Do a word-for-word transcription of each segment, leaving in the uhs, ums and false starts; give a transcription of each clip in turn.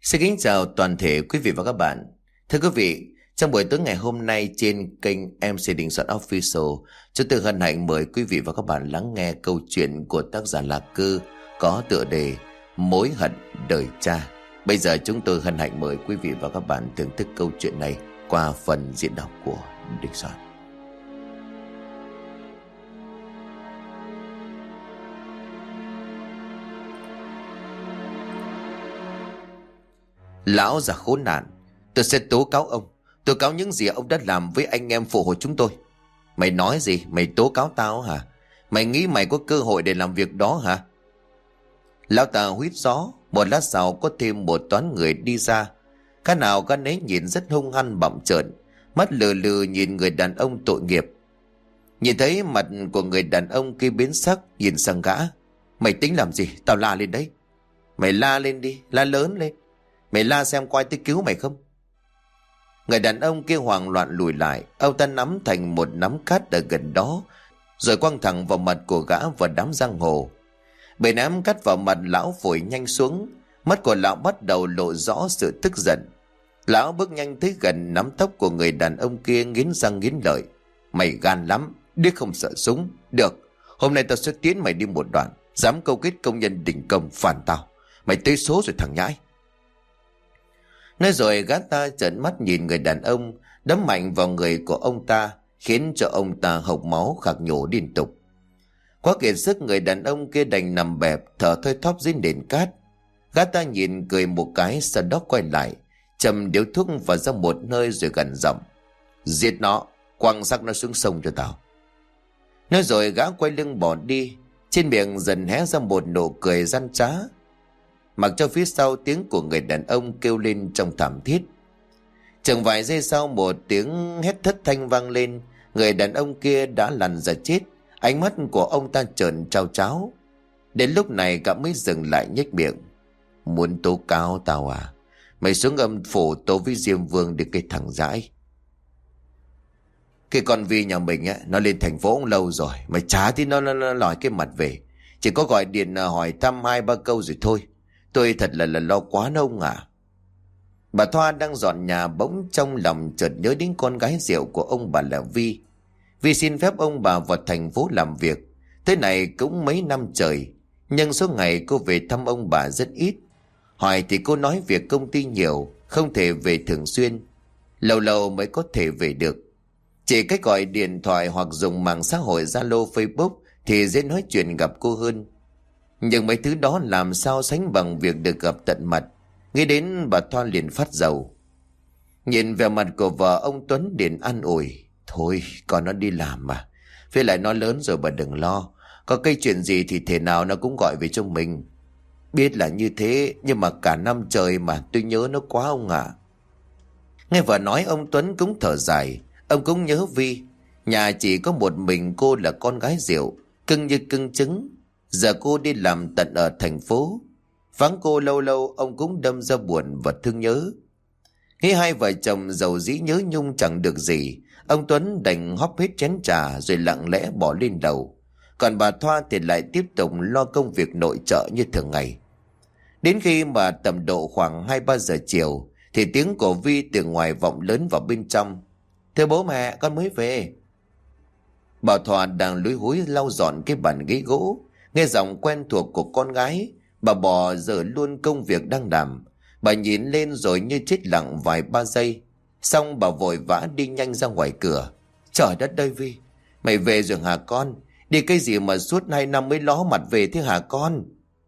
Xin kính chào toàn thể quý vị và các bạn. Thưa quý vị, trong buổi tối ngày hôm nay trên kênh em xê Đình Soạn Official, chúng tôi hân hạnh mời quý vị và các bạn lắng nghe câu chuyện của tác giả Lạc Cư có tựa đề Mối hận đời cha. Bây giờ chúng tôi hân hạnh mời quý vị và các bạn thưởng thức câu chuyện này qua phần diễn đọc của Đình Soạn. Lão già khốn nạn, tôi sẽ tố cáo ông. Tố cáo những gì ông đã làm với anh em phụ hồ chúng tôi. Mày nói gì? Mày tố cáo tao hả? Mày nghĩ mày có cơ hội để làm việc đó hả? Lão ta huýt gió. Một lát sau có thêm một toán người đi ra. Cái nào cái nấy nhìn rất hung hăng bặm trợn, mắt lừ lừ nhìn người đàn ông tội nghiệp. Nhìn thấy mặt của người đàn ông kia biến sắc, nhìn sang gã. Mày tính làm gì? Tao la lên đấy. Mày la lên đi, la lớn lên. Mày la xem coi tới cứu mày không. Người đàn ông kia hoảng loạn lùi lại. Ông ta nắm thành một nắm cát ở gần đó, rồi quăng thẳng vào mặt của gã và đám giang hồ. Bầy ném cát vào mặt lão phổi nhanh xuống. Mắt của lão bắt đầu lộ rõ sự tức giận. Lão bước nhanh tới gần, nắm tóc của người đàn ông kia, nghiến răng nghiến lợi. Mày gan lắm, điếc không sợ súng. Được, hôm nay tao sẽ tiến mày đi một đoạn. Dám câu kết công nhân đình công phản tao, mày tới số rồi thằng nhãi. Nói rồi gã ta trợn mắt nhìn người đàn ông, đấm mạnh vào người của ông ta, khiến cho ông ta hộc máu khạc nhổ liên tục. Quá kiệt sức, người đàn ông kia đành nằm bẹp thở thoi thóp dưới nền cát. Gã ta nhìn cười một cái, sau đó quay lại châm điếu thuốc vào ra một nơi rồi gằn giọng: Giết nó, quăng xác nó xuống sông cho tao. Nói rồi gã quay lưng bỏ đi, trên miệng dần hé ra một nụ cười gian trá, mặc cho phía sau tiếng của người đàn ông kêu lên trong thảm thiết. Chừng vài giây sau, một tiếng hét thất thanh vang lên. Người đàn ông kia đã lăn ra chết. Ánh mắt của ông ta trợn trao tráo. Đến lúc này gã mới dừng lại, nhếch miệng: Muốn tố cáo tao à? Mày xuống âm phủ tố với Diêm Vương để cái thằng dãi. Cái con Vi nhà mình á, nó lên thành phố lâu rồi. Mày chả thì nó, nó, nó lòi cái mặt về. Chỉ có gọi điện hỏi thăm hai ba câu rồi thôi. Tôi thật là là lo quá ông à. Bà Thoa đang dọn nhà, bỗng trong lòng chợt nhớ đến con gái rượu của ông bà là Vi. Vi xin phép ông bà vào thành phố làm việc. Thế này cũng mấy năm trời, nhưng số ngày cô về thăm ông bà rất ít. Hỏi thì cô nói việc công ty nhiều, không thể về thường xuyên, lâu lâu mới có thể về được. Chỉ cách gọi điện thoại hoặc dùng mạng xã hội Zalo, Facebook thì dễ nói chuyện gặp cô hơn. Nhưng mấy thứ đó làm sao sánh bằng việc được gặp tận mặt. Nghĩ đến bà Thoa liền phát dầu. Nhìn vẻ mặt của vợ ông Tuấn liền an ủi: Thôi con nó đi làm mà, với lại nó lớn rồi bà đừng lo. Có cái chuyện gì thì thể nào nó cũng gọi về cho mình. Biết là như thế, nhưng mà cả năm trời mà tôi nhớ nó quá ông ạ. Nghe vợ nói, ông Tuấn cũng thở dài. Ông cũng nhớ Vi. Nhà chỉ có một mình cô là con gái rượu, cưng như cưng trứng. Giờ cô đi làm tận ở thành phố, vắng cô lâu lâu ông cũng đâm ra buồn và thương nhớ. Nghĩ hai vợ chồng dầu dĩ nhớ nhung chẳng được gì, ông Tuấn đành hóp hết chén trà rồi lặng lẽ bỏ lên đầu. Còn bà Thoa thì lại tiếp tục lo công việc nội trợ như thường ngày. Đến khi mà tầm độ khoảng hai ba giờ chiều thì tiếng của Vi từ ngoài vọng lớn vào bên trong: Thưa bố mẹ, con mới về. Bà Thoa đang lúi húi lau dọn cái bàn ghế gỗ. Nghe giọng quen thuộc của con gái, bà bỏ dở luôn công việc đang làm. Bà nhìn lên rồi như chết lặng vài ba giây. Xong bà vội vã đi nhanh ra ngoài cửa. Trời đất ơi Vi, mày về rồi hả con? Đi cái gì mà suốt hai năm mới ló mặt về thế hả con?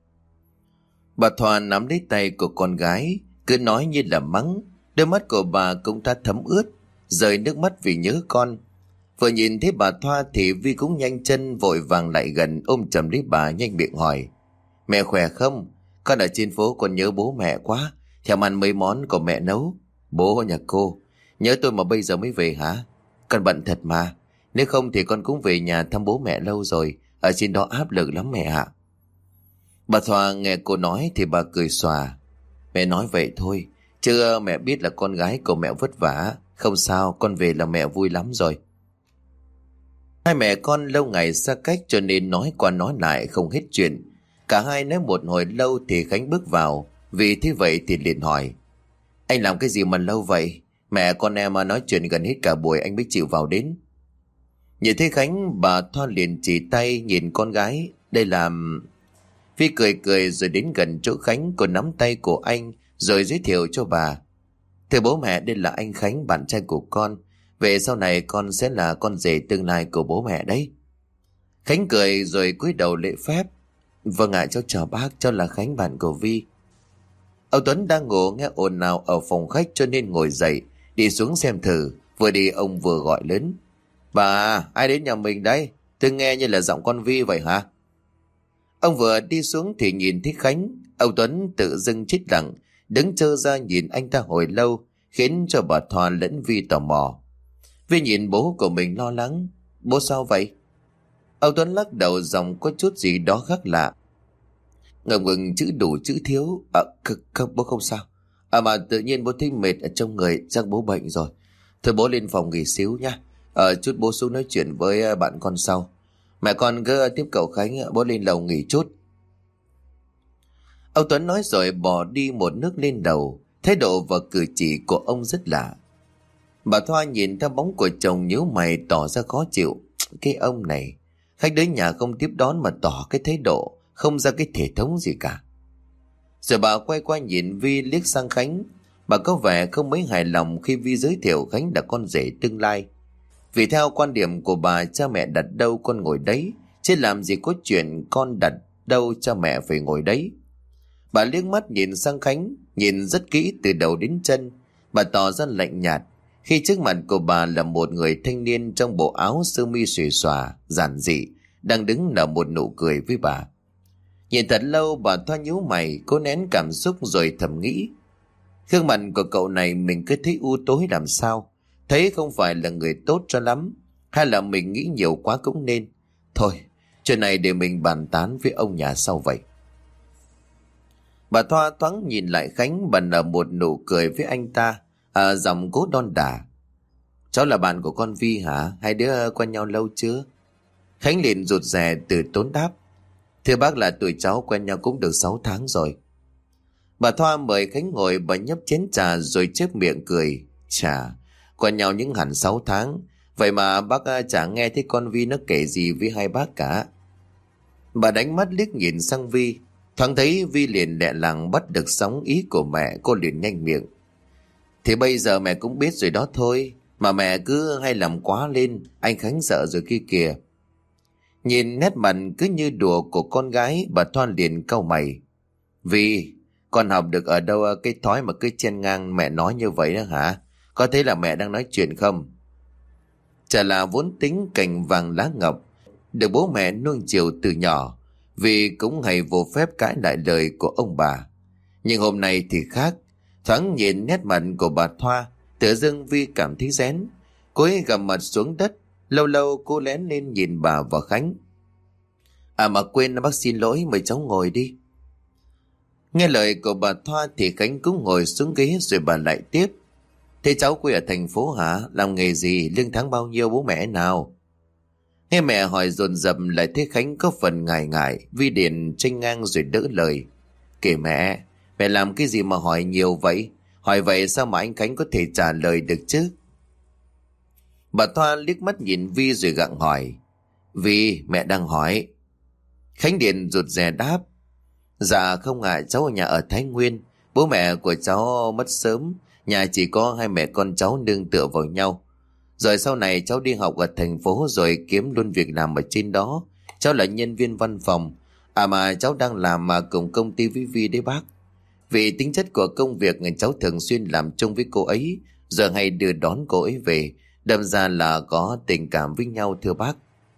Bà Thoa nắm lấy tay của con gái, cứ nói như là mắng. Đôi mắt của bà cũng đã thấm ướt, rơi nước mắt vì nhớ con. Vừa nhìn thấy bà Thoa thì Vi cũng nhanh chân vội vàng lại gần, ôm chầm lấy bà, nhanh miệng hỏi: Mẹ khỏe không? Con ở trên phố con nhớ bố mẹ quá, thèm ăn mấy món của mẹ nấu. Bố nhà cô nhớ tôi mà bây giờ mới về hả? Con bận thật mà, nếu không thì con cũng về nhà thăm bố mẹ lâu rồi, ở trên đó áp lực lắm mẹ ạ. Bà Thoa nghe cô nói thì bà cười xòa: Mẹ nói vậy thôi, chứ mẹ biết là con gái của mẹ vất vả. Không sao, con về là mẹ vui lắm rồi. Hai mẹ con lâu ngày xa cách cho nên nói qua nói lại không hết chuyện. Cả hai nói một hồi lâu thì Khánh bước vào, Vì thế vậy thì liền hỏi: Anh làm cái gì mà lâu vậy? Mẹ con em mà nói chuyện gần hết cả buổi anh mới chịu vào đến. Nhìn thấy Khánh, bà Thoa liền chỉ tay nhìn con gái. Đây là... Vi cười cười rồi đến gần chỗ Khánh, cô nắm tay của anh rồi giới thiệu cho bà: Thưa bố mẹ, đây là anh Khánh, bạn trai của con. Về sau này con sẽ là con rể tương lai của bố mẹ đấy. Khánh cười rồi cúi đầu lễ phép: Vâng ạ, cháu chào bác, cháu là Khánh, bạn của Vi. Ông Tuấn đang ngủ nghe ồn ào ở phòng khách cho nên ngồi dậy đi xuống xem thử. Vừa đi ông vừa gọi lớn: Bà, ai đến nhà mình đấy? Tôi nghe như là giọng con Vi vậy hả? Ông vừa đi xuống thì nhìn thấy Khánh. Ông Tuấn tự dưng chết lặng, đứng trơ ra nhìn anh ta hồi lâu, khiến cho bà Thoa lẫn Vi tò mò. Vi nhìn bố của mình lo lắng: Bố sao vậy? Ông Tuấn lắc đầu, giọng có chút gì đó khác lạ. Ngừng ngừng chữ đủ chữ thiếu. À, không, bố không sao. À mà tự nhiên bố thấy mệt ở trong người, chắc bố bệnh rồi. Thôi bố lên phòng nghỉ xíu nhá. Ờ, chút bố xuống nói chuyện với bạn con sau. Mẹ con cứ tiếp cậu Khánh, bố lên lầu nghỉ chút. Ông Tuấn nói rồi bỏ đi một nước lên đầu. Thái độ và cử chỉ của ông rất lạ. Bà Thoa nhìn theo bóng của chồng nhíu mày tỏ ra khó chịu. Cái ông này, khách đến nhà không tiếp đón mà tỏ cái thái độ không ra cái thể thống gì cả. Rồi bà quay qua nhìn Vi, liếc sang Khánh. Bà có vẻ không mấy hài lòng khi Vi giới thiệu Khánh là con rể tương lai. Vì theo quan điểm của bà, cha mẹ đặt đâu con ngồi đấy, chứ làm gì có chuyện con đặt đâu cha mẹ phải ngồi đấy. Bà liếc mắt nhìn sang Khánh, nhìn rất kỹ từ đầu đến chân. Bà tỏ ra lạnh nhạt khi trước mặt của bà là một người thanh niên trong bộ áo sơ mi xuề xòa, giản dị, đang đứng nở một nụ cười với bà. Nhìn thật lâu, bà Thoa nhíu mày, cố nén cảm xúc rồi thầm nghĩ: gương mặt của cậu này mình cứ thấy u tối làm sao, thấy không phải là người tốt cho lắm, hay là mình nghĩ nhiều quá cũng nên. Thôi, chuyện này để mình bàn tán với ông nhà sau vậy. Bà Thoa thoáng nhìn lại Khánh, bà nở một nụ cười với anh ta, à, giọng cố đon đả: Cháu là bạn của con Vi hả? Hai đứa quen nhau lâu chưa? Khánh liền rụt rè từ tốn đáp: Thưa bác, là tụi cháu quen nhau cũng được sáu tháng rồi. Bà Thoa mời Khánh ngồi, bà nhấp chén trà rồi chép miệng cười: Chà, quen nhau những hẳn sáu tháng, vậy mà bác chả nghe thấy con Vi nó kể gì với hai bác cả. Bà đánh mắt liếc nhìn sang Vi, thoáng thấy Vi liền lẹ làng bắt được sóng ý của mẹ, cô liền nhanh miệng: Thì bây giờ mẹ cũng biết rồi đó thôi, mà mẹ cứ hay làm quá lên, anh Khánh sợ rồi kia kìa. Nhìn nét mặt cứ như đùa của con gái, bà Thoa liền cau mày: Vi, con học được ở đâu cái thói mà cứ chen ngang mẹ nói như vậy đó hả? Có thấy là mẹ đang nói chuyện không? Chả là vốn tính cành vàng lá ngọc, được bố mẹ nuông chiều từ nhỏ, vì cũng hay vô phép cãi lại lời của ông bà. Nhưng hôm nay thì khác. Thoáng nhìn nét mặt của bà Thoa, tự dưng Vi cảm thấy rén. Cô ấy gầm mặt xuống đất, lâu lâu cô lén lên nhìn bà và Khánh: À mà quên, bác xin lỗi, mời cháu ngồi đi. Nghe lời của bà Thoa thì Khánh cũng ngồi xuống ghế, rồi bà lại tiếp: Thế cháu quê ở thành phố hả? Làm nghề gì? Lương tháng bao nhiêu bố mẹ nào? Nghe mẹ hỏi dồn dập lại thấy Khánh có phần ngại ngại. Vi điền tranh ngang rồi đỡ lời: Kể mẹ, mẹ làm cái gì mà hỏi nhiều vậy? Hỏi vậy sao mà anh Khánh có thể trả lời được chứ? Bà Thoa liếc mắt nhìn Vi rồi gặng hỏi: Vi, mẹ đang hỏi. Khánh điền rụt rè đáp: Dạ không ạ, à, cháu ở nhà ở Thái Nguyên. Bố mẹ của cháu mất sớm, nhà chỉ có hai mẹ con cháu nương tựa vào nhau. Rồi sau này cháu đi học ở thành phố rồi kiếm luôn việc làm ở trên đó. Cháu là nhân viên văn phòng. À mà cháu đang làm mà cùng công ty với Vi đấy bác. Vì tính chất của công việc, cháu thường xuyên làm chung với cô ấy, giờ hay đưa đón cô ấy về, đâm ra là có tình cảm với nhau thưa bác.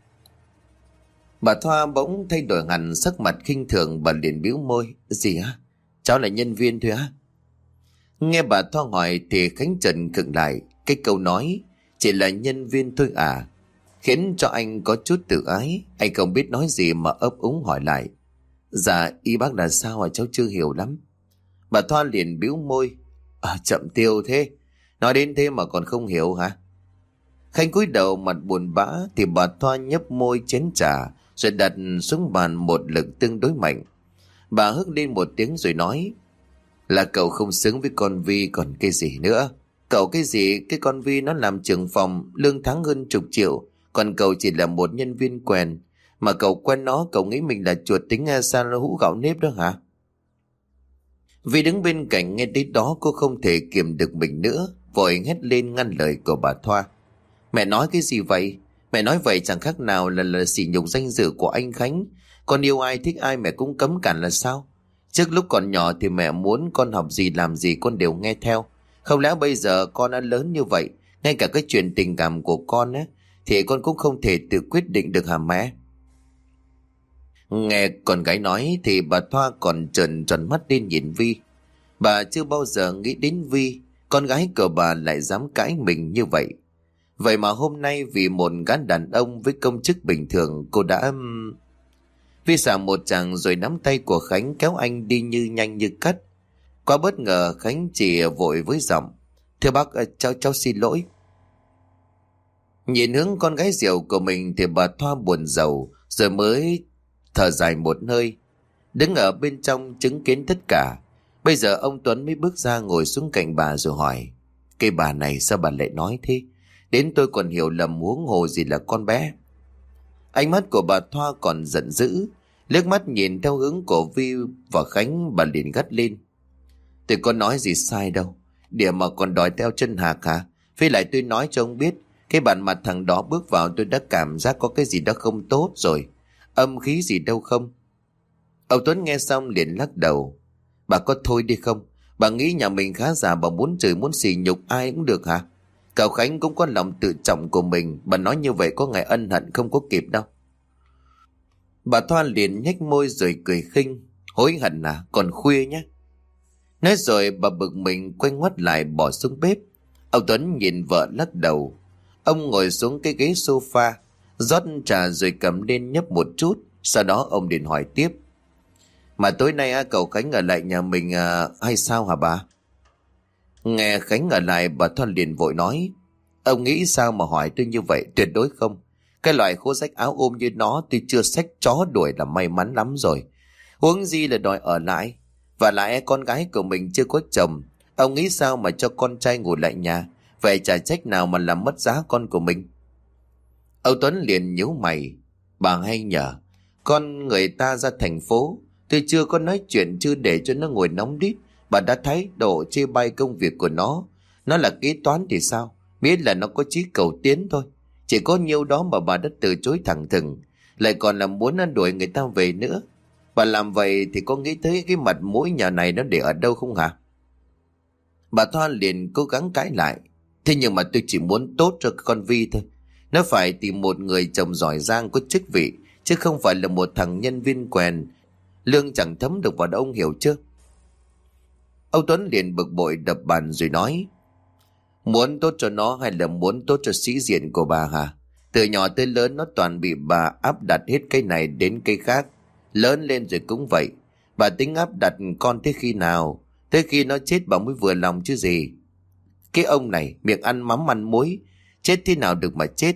Bà Thoa bỗng thay đổi hẳn sắc mặt khinh thường, bà liền bĩu môi: Gì á? Cháu là nhân viên thôi á? Nghe bà Thoa hỏi thì Khánh Trần khựng lại. Cái câu nói chỉ là nhân viên thôi à khiến cho anh có chút tự ái. Anh không biết nói gì mà ấp úng hỏi lại: Dạ ý bác là sao à, cháu chưa hiểu lắm. Bà Thoa liền bĩu môi: À, chậm tiêu thế, nói đến thế mà còn không hiểu hả? Khánh cúi đầu mặt buồn bã thì bà Thoa nhấp môi chén trà rồi đặt xuống bàn một lực tương đối mạnh. Bà hức lên một tiếng rồi nói: Là cậu không xứng với con Vi còn cái gì nữa. Cậu cái gì, cái con Vi nó làm trưởng phòng, lương tháng hơn chục triệu, còn cậu chỉ là một nhân viên quèn. Mà cậu quen nó, cậu nghĩ mình là chuột tính xa hũ gạo nếp đó hả? Vi đứng bên cạnh nghe đến đó, cô không thể kiềm được mình nữa, vội hét lên ngăn lời của bà Thoa. Mẹ nói cái gì vậy? Mẹ nói vậy chẳng khác nào là là sỉ nhục danh dự của anh Khánh. Con yêu ai thích ai mẹ cũng cấm cản là sao? Trước lúc còn nhỏ thì mẹ muốn con học gì làm gì con đều nghe theo. Không lẽ bây giờ con đã lớn như vậy, ngay cả cái chuyện tình cảm của con á thì con cũng không thể tự quyết định được hả mẹ? Nghe con gái nói thì bà Thoa còn trợn tròn mắt lên nhìn Vi. Bà chưa bao giờ nghĩ đến Vi, con gái của bà lại dám cãi mình như vậy. Vậy mà hôm nay vì một gã đàn ông với công chức bình thường, cô đã... Vi xả một chàng rồi nắm tay của Khánh kéo anh đi như nhanh như cắt. Quá bất ngờ, Khánh chỉ vội với giọng: Thưa bác, cháu cháu xin lỗi. Nhìn hướng con gái rượu của mình thì bà Thoa buồn rầu rồi mới thở dài một hơi. Đứng ở bên trong chứng kiến tất cả, bây giờ ông Tuấn mới bước ra ngồi xuống cạnh bà rồi hỏi: Cái bà này sao bà lại nói thế? Đến tôi còn hiểu lầm, huống hồ gì là con bé. Ánh mắt của bà Thoa còn giận dữ, liếc mắt nhìn theo hướng của Vi và Khánh, bà liền gắt lên: Tôi có nói gì sai đâu, điểm mà còn đòi theo chân hạc hả? Với lại tôi nói cho ông biết, cái bản mặt thằng đó bước vào tôi đã cảm giác có cái gì đó không tốt rồi. Âm khí gì đâu không? Ông Tuấn nghe xong liền lắc đầu: Bà có thôi đi không? Bà nghĩ nhà mình khá giả, bà muốn chửi muốn xỉ nhục ai cũng được hả? Cậu Khánh cũng có lòng tự trọng của mình, bà nói như vậy có ngày ân hận không có kịp đâu. Bà Thoa liền nhếch môi rồi cười khinh: Hối hận à? Còn khuya nhé. Nói rồi bà bực mình quay ngoắt lại bỏ xuống bếp. Ông Tuấn nhìn vợ lắc đầu. Ông ngồi xuống cái ghế sofa, rót trà rồi cầm lên nhấp một chút. Sau đó ông liền hỏi tiếp: Mà tối nay à, cậu Khánh ở lại nhà mình à, hay sao hả bà? Nghe Khánh ở lại, bà Thoa liền vội nói: Ông nghĩ sao mà hỏi tôi như vậy? Tuyệt đối không. Cái loại khố rách áo ôm như nó tôi chưa xách chó đuổi là may mắn lắm rồi, huống gì là đòi ở lại. Và lại con gái của mình chưa có chồng, ông nghĩ sao mà cho con trai ngủ lại nhà? Vậy chả trách nào mà làm mất giá con của mình. Ông Tuấn liền nhíu mày: Bà hay nhờ, con người ta ra thành phố, tôi chưa có nói chuyện chưa để cho nó ngồi nóng đít, bà đã thấy độ chê bai công việc của nó. Nó là kế toán thì sao, biết là nó có chí cầu tiến thôi. Chỉ có nhiêu đó mà bà đã từ chối thẳng thừng, lại còn là muốn ăn đuổi người ta về nữa. Bà làm vậy thì có nghĩ tới cái mặt mũi nhà này nó để ở đâu không hả? Bà Thoa liền cố gắng cãi lại: Thế nhưng mà tôi chỉ muốn tốt cho con Vi thôi. Nó phải tìm một người chồng giỏi giang có chức vị, chứ không phải là một thằng nhân viên quèn, lương chẳng thấm được vào đâu, ông hiểu chưa? Ông Tuấn liền bực bội đập bàn rồi nói: Muốn tốt cho nó hay là muốn tốt cho sĩ diện của bà hả? Từ nhỏ tới lớn nó toàn bị bà áp đặt hết cái này đến cái khác. Lớn lên rồi cũng vậy. Bà tính áp đặt con tới khi nào? Tới khi nó chết bà mới vừa lòng chứ gì. Cái ông này miệng ăn mắm ăn muối, chết thế nào được mà chết.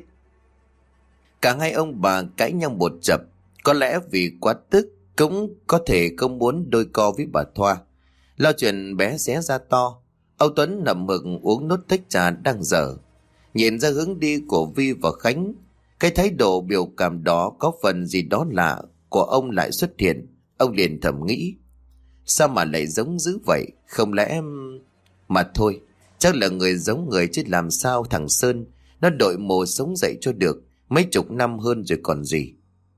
Cả hai ông bà cãi nhau một chập. Có lẽ vì quá tức, cũng có thể không muốn đôi co với bà Thoa. Lo chuyện bé xé ra to, ông Tuấn nằm mực uống nốt tách trà đang dở. Nhìn ra hướng đi của Vi và Khánh, cái thái độ biểu cảm đó có phần gì đó lạ của ông lại xuất hiện. Ông liền thầm nghĩ: Sao mà lại giống dữ vậy? Không lẽ... Mà thôi, chắc là người giống người chứ làm sao thằng Sơn nó đội mồ sống dậy cho được. Mấy chục năm hơn rồi còn gì.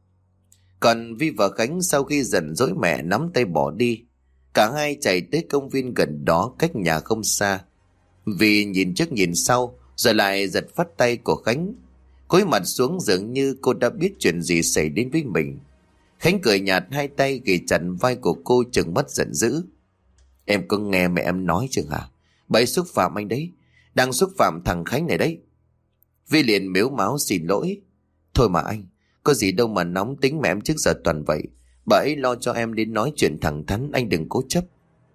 Còn Vi và Khánh sau khi giận dỗi mẹ nắm tay bỏ đi. Cả hai chạy tới công viên gần đó cách nhà không xa. Vi nhìn trước nhìn sau rồi lại giật phát tay của Khánh. Cúi mặt xuống dường như cô đã biết chuyện gì xảy đến với mình. Khánh cười nhạt, hai tay ghì chặt vai của cô trừng mắt giận dữ: Em có nghe mẹ em nói chưa hả? Bà ấy xúc phạm anh đấy, đang xúc phạm thằng Khánh này đấy. Vi liền mếu máo xin lỗi: Thôi mà anh, có gì đâu mà nóng tính mẹ em trước giờ toàn vậy. Bà ấy lo cho em đến nói chuyện thẳng thắn, anh đừng cố chấp.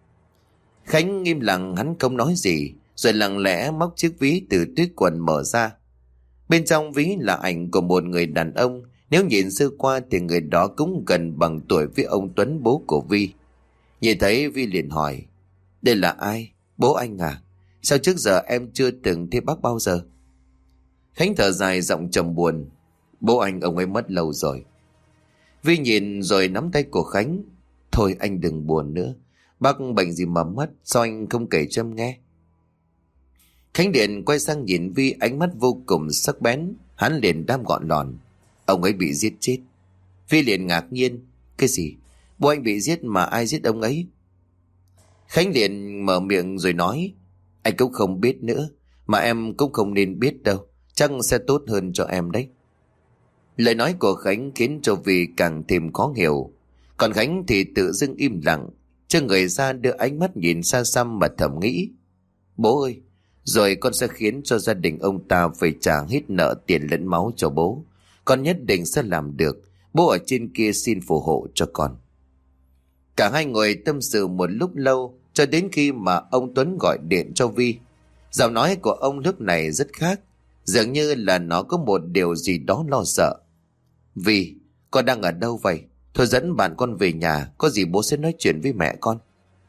Khánh im lặng, hắn không nói gì, rồi lặng lẽ móc chiếc ví từ túi quần mở ra. Bên trong ví là ảnh của một người đàn ông. Nếu nhìn sơ qua thì người đó cũng gần bằng tuổi với ông Tuấn, bố của Vi. Nhìn thấy Vi liền hỏi: Đây là ai? Bố anh à? Sao trước giờ em chưa từng thấy bác bao giờ? Khánh thở dài giọng trầm buồn. Bố anh ông ấy mất lâu rồi. Vi nhìn rồi nắm tay của Khánh. Thôi anh đừng buồn nữa. Bác bệnh gì mà mất? Sao anh không kể cho em nghe? Khánh liền quay sang nhìn Vi, ánh mắt vô cùng sắc bén. Hắn liền đáp gọn lòn. Ông ấy bị giết chết. Vi liền ngạc nhiên. Cái gì? Bố anh bị giết mà ai giết ông ấy? Khánh liền mở miệng rồi nói. Anh cũng không biết nữa. Mà em cũng không nên biết đâu. Chắc sẽ tốt hơn cho em đấy. Lời nói của Khánh khiến cho Vi càng thêm khó hiểu. Còn Khánh thì tự dưng im lặng, cho người ra đưa ánh mắt nhìn xa xăm mà thầm nghĩ. Bố ơi, rồi con sẽ khiến cho gia đình ông ta phải trả hết nợ tiền lẫn máu cho bố. Con nhất định sẽ làm được. Bố ở trên kia xin phù hộ cho con. Cả hai người tâm sự một lúc lâu, cho đến khi mà ông Tuấn gọi điện cho Vi. Giọng nói của ông lúc này rất khác, dường như là nó có một điều gì đó lo sợ. Vi, con đang ở đâu vậy? Thôi dẫn bạn con về nhà, có gì bố sẽ nói chuyện với mẹ con.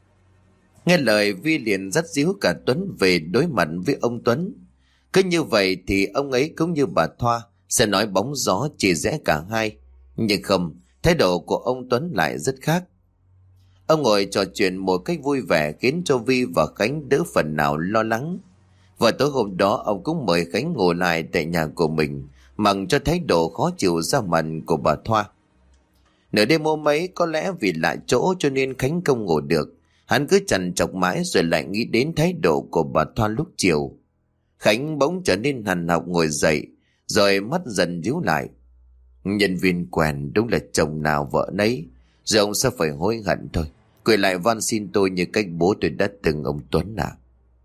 Nghe lời Vi liền dắt díu cả Tuấn về đối mặt với ông Tuấn. Cứ như vậy thì ông ấy cũng như bà Thoa sẽ nói bóng gió chỉ rẽ cả hai. Nhưng không, thái độ của ông Tuấn lại rất khác. Ông ngồi trò chuyện một cách vui vẻ khiến cho Vi và Khánh đỡ phần nào lo lắng. Và tối hôm đó ông cũng mời Khánh ngồi lại tại nhà của mình, mặc cho thái độ khó chịu ra mặt của bà Thoa. Nửa đêm hôm ấy, có lẽ vì lạ chỗ cho nên Khánh không ngủ được. Hắn cứ trằn trọc mãi rồi lại nghĩ đến thái độ của bà Thoa lúc chiều. Khánh bỗng trở nên hằn học ngồi dậy, rồi mắt dần díu lại. Nhân viên quèn đúng là chồng nào vợ nấy, rồi ông sẽ phải hối hận thôi. Quay lại van xin tôi như cách bố tôi đã từng ông Tuấn à.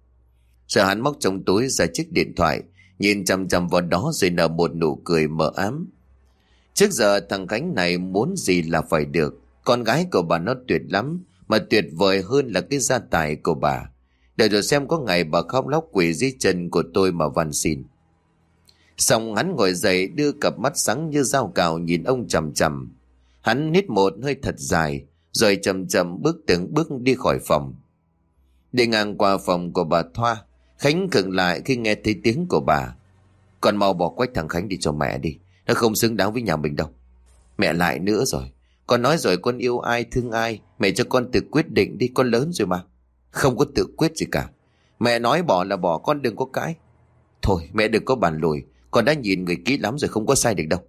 Rồi hắn móc trong túi ra chiếc điện thoại, nhìn chằm chằm vào đó rồi nở một nụ cười mờ ám. Trước giờ thằng Khánh này muốn gì là phải được. Con gái của bà nó tuyệt lắm, mà tuyệt vời hơn là cái gia tài của bà. Để rồi xem có ngày bà khóc lóc quỳ dưới chân của tôi mà van xin. Xong hắn ngồi dậy, đưa cặp mắt sáng như dao cạo nhìn ông chằm chằm. Hắn hít một hơi thật dài, rồi chậm chậm bước từng bước đi khỏi phòng. Đi ngang qua phòng của bà Thoa, Khánh khựng lại khi nghe thấy tiếng của bà. Con mau bỏ quách thằng Khánh đi cho mẹ đi, nó không xứng đáng với nhà mình đâu. Mẹ lại nữa rồi. Con nói rồi, con yêu ai thương ai, mẹ cho con tự quyết định đi, con lớn rồi mà. Không có tự quyết gì cả. Mẹ nói bỏ là bỏ, con đừng có cãi. Thôi mẹ đừng có bàn lùi, con đã nhìn người kỹ lắm rồi, không có sai được đâu.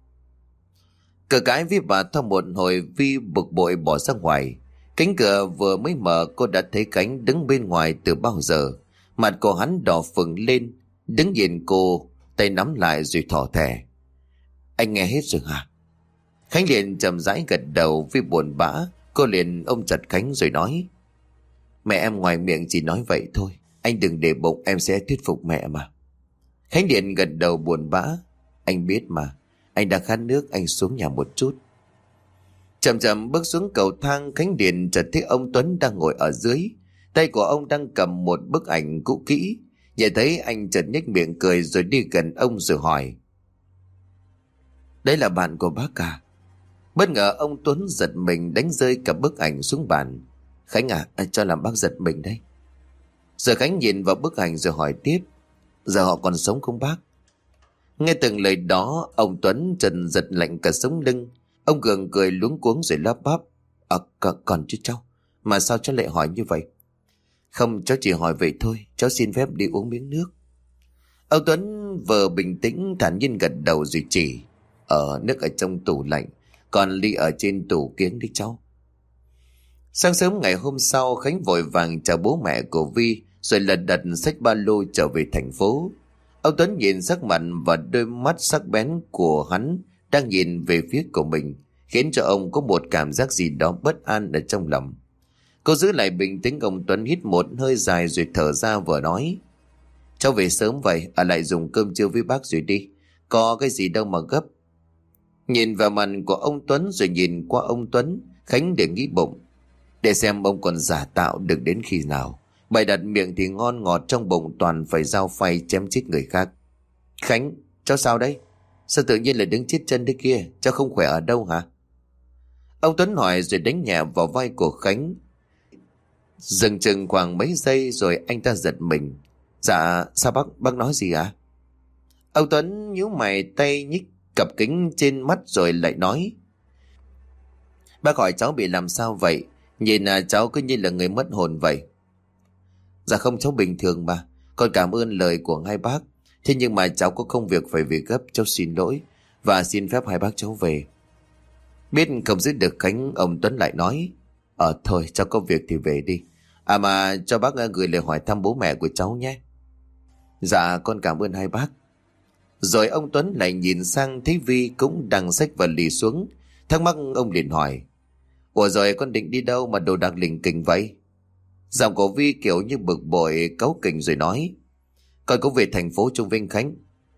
Cờ cãi với bà Thoa một hồi, Vi bực bội bỏ ra ngoài. Cánh cửa vừa mới mở, cô đã thấy Khánh đứng bên ngoài từ bao giờ. Mặt của hắn đỏ phừng lên, đứng nhìn cô, tay nắm lại rồi thỏ thẻ. Anh nghe hết rồi hả? Khánh liền chậm rãi gật đầu vì buồn bã. Cô liền ôm chặt Khánh rồi nói. Mẹ em ngoài miệng chỉ nói vậy thôi, anh đừng để bụng, em sẽ thuyết phục mẹ mà. Khánh liền gật đầu buồn bã. Anh biết mà, anh đang khát nước, anh xuống nhà một chút. Chậm chậm bước xuống cầu thang, Khánh liền chợt thấy ông Tuấn đang ngồi ở dưới. Tay của ông đang cầm một bức ảnh cũ kỹ. Nhìn thấy anh chợt nhếch miệng cười rồi đi gần ông rồi hỏi. Đấy là bạn của bác à? Bất ngờ ông Tuấn giật mình đánh rơi cả bức ảnh xuống bàn. Khánh à, anh cho làm bác giật mình đấy. Giờ Khánh nhìn vào bức ảnh rồi hỏi tiếp. Giờ họ còn sống không bác? Nghe từng lời đó, ông Tuấn trần giật lạnh cả sống lưng. Ông gượng cười luống cuống rồi lắp bắp. À, còn chứ cháu. Mà sao cháu lại hỏi như vậy? Không, cháu chỉ hỏi vậy thôi. Cháu xin phép đi uống miếng nước. Ông Tuấn vừa bình tĩnh thản nhiên gật đầu rồi chỉ. Ở nước ở trong tủ lạnh, còn ly ở trên tủ kiếng đấy cháu. Sáng sớm ngày hôm sau, Khánh vội vàng chào bố mẹ của Vi rồi lật đật xách ba lô trở về thành phố. Ông Tuấn nhìn sắc mặt và đôi mắt sắc bén của hắn đang nhìn về phía của mình, khiến cho ông có một cảm giác gì đó bất an ở trong lòng. Cô giữ lại bình tĩnh, ông Tuấn hít một hơi dài rồi thở ra vừa nói. Cháu về sớm vậy, ở lại dùng cơm trưa với bác rồi đi. Có cái gì đâu mà gấp. Nhìn vào mặt của ông Tuấn rồi nhìn qua ông Tuấn, Khánh để nghĩ bụng. Để xem ông còn giả tạo được đến khi nào. Bày đặt miệng thì ngon ngọt, trong bụng toàn phải dao phay chém chết người khác. Khánh, cháu sao đấy? Sao tự nhiên lại đứng chết chân thế kia? Cháu không khỏe ở đâu hả? Ông Tuấn hỏi rồi đánh nhẹ vào vai của Khánh. Dừng chừng khoảng mấy giây rồi anh ta giật mình. Dạ sao bác, bác nói gì ạ? À? Ông Tuấn nhíu mày, tay nhích cặp kính trên mắt rồi lại nói. Bác hỏi cháu bị làm sao vậy? Nhìn à, cháu cứ như là người mất hồn vậy. Dạ không, cháu bình thường mà. Con cảm ơn lời của hai bác. Thế nhưng mà cháu có công việc phải về gấp, cháu xin lỗi và xin phép hai bác cháu về. Biết không giữ được Khánh, ông Tuấn lại nói. Ờ thôi, cháu có việc thì về đi. À mà cho bác gửi lời hỏi thăm bố mẹ của cháu nhé. Dạ con cảm ơn hai bác. Rồi ông Tuấn lại nhìn sang thấy Vi cũng đang xách vật lì xuống. Thắc mắc ông liền hỏi. Ủa rồi con định đi đâu mà đồ đạc lình kình vậy? Giọng của Vi kiểu như bực bội cáu kỉnh rồi nói. Con cũng về thành phố Trung Vinh Khánh.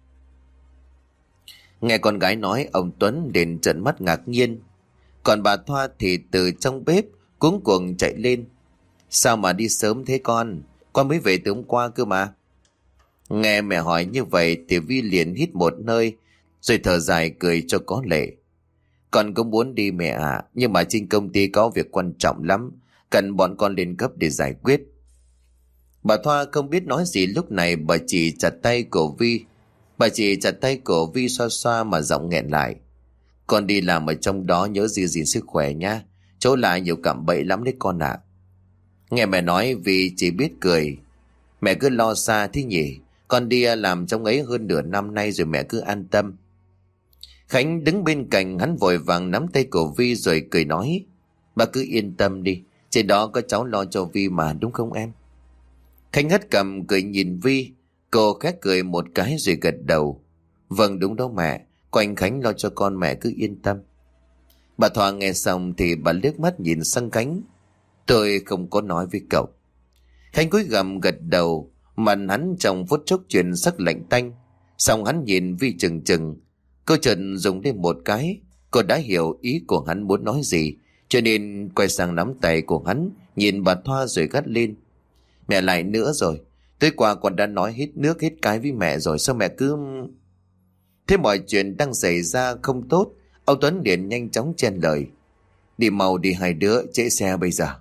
Nghe con gái nói, ông Tuấn liền trợn mắt ngạc nhiên. Còn bà Thoa thì từ trong bếp cuống cuồng chạy lên. Sao mà đi sớm thế con? Con mới về từ hôm qua cơ mà. Nghe mẹ hỏi như vậy thì Vi liền hít một hơi rồi thở dài cười cho có lệ. Con cũng muốn đi mẹ ạ, à, nhưng mà trên công ty có việc quan trọng lắm, cần bọn con lên cấp để giải quyết. Bà Thoa không biết nói gì lúc này, bà chỉ chặt tay của Vi. Bà chỉ chặt tay của Vi xoa xoa mà giọng nghẹn lại. Con đi làm ở trong đó nhớ giữ gìn sức khỏe nhá. Chỗ lại nhiều cạm bẫy lắm đấy con ạ. À. Nghe mẹ nói Vi chỉ biết cười. Mẹ cứ lo xa thế nhỉ. Con đi làm trong ấy hơn nửa năm nay rồi, mẹ cứ an tâm. Khánh đứng bên cạnh hắn vội vàng nắm tay của Vi rồi cười nói. Bà cứ yên tâm đi, trên đó có cháu lo cho Vi mà, đúng không em? Khánh hất cầm cười nhìn Vi. Cô khẽ cười một cái rồi gật đầu. Vâng đúng đó mẹ, có anh Khánh lo cho con, mẹ cứ yên tâm. Bà Thoa nghe xong thì bà liếc mắt nhìn sang Khánh. Tôi không có nói với cậu. Khánh cúi gằm gật đầu. Mặt hắn trong phút chốc chuyển sắc lạnh tanh. Xong hắn nhìn Vi chừng chừng. Cô chợt dùng lên một cái. Cô đã hiểu ý của hắn muốn nói gì, cho nên quay sang nắm tay của hắn, nhìn bà Thoa rồi gắt lên. Mẹ lại nữa rồi. Tối qua con đã nói hết nước hết cái với mẹ rồi, sao mẹ cứ... Thế mọi chuyện đang xảy ra không tốt. Ông Tuấn liền nhanh chóng chen lời. Đi mau đi hai đứa, trễ xe bây giờ.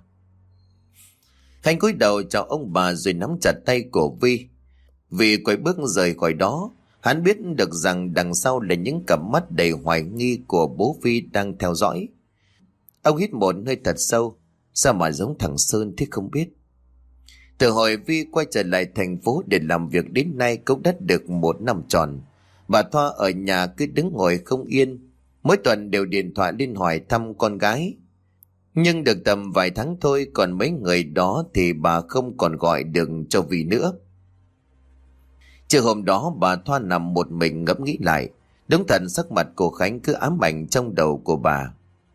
Khánh cúi đầu chào ông bà rồi nắm chặt tay của Vi. Vì quay bước rời khỏi đó, hắn biết được rằng đằng sau là những cặp mắt đầy hoài nghi của bố Vi đang theo dõi. Ông hít một hơi thật sâu. Sao mà giống thằng Sơn thế không biết. Từ hồi Vi quay trở lại thành phố để làm việc đến nay cũng đã được một năm tròn. Bà Thoa ở nhà cứ đứng ngồi không yên. Mỗi tuần đều điện thoại lên hỏi thăm con gái. Nhưng được tầm vài tháng thôi, còn mấy người đó thì bà không còn gọi được cho Vi nữa. Chiều hôm đó bà Thoa nằm một mình ngẫm nghĩ lại. Đúng thật sắc mặt của Khánh cứ ám ảnh trong đầu của bà.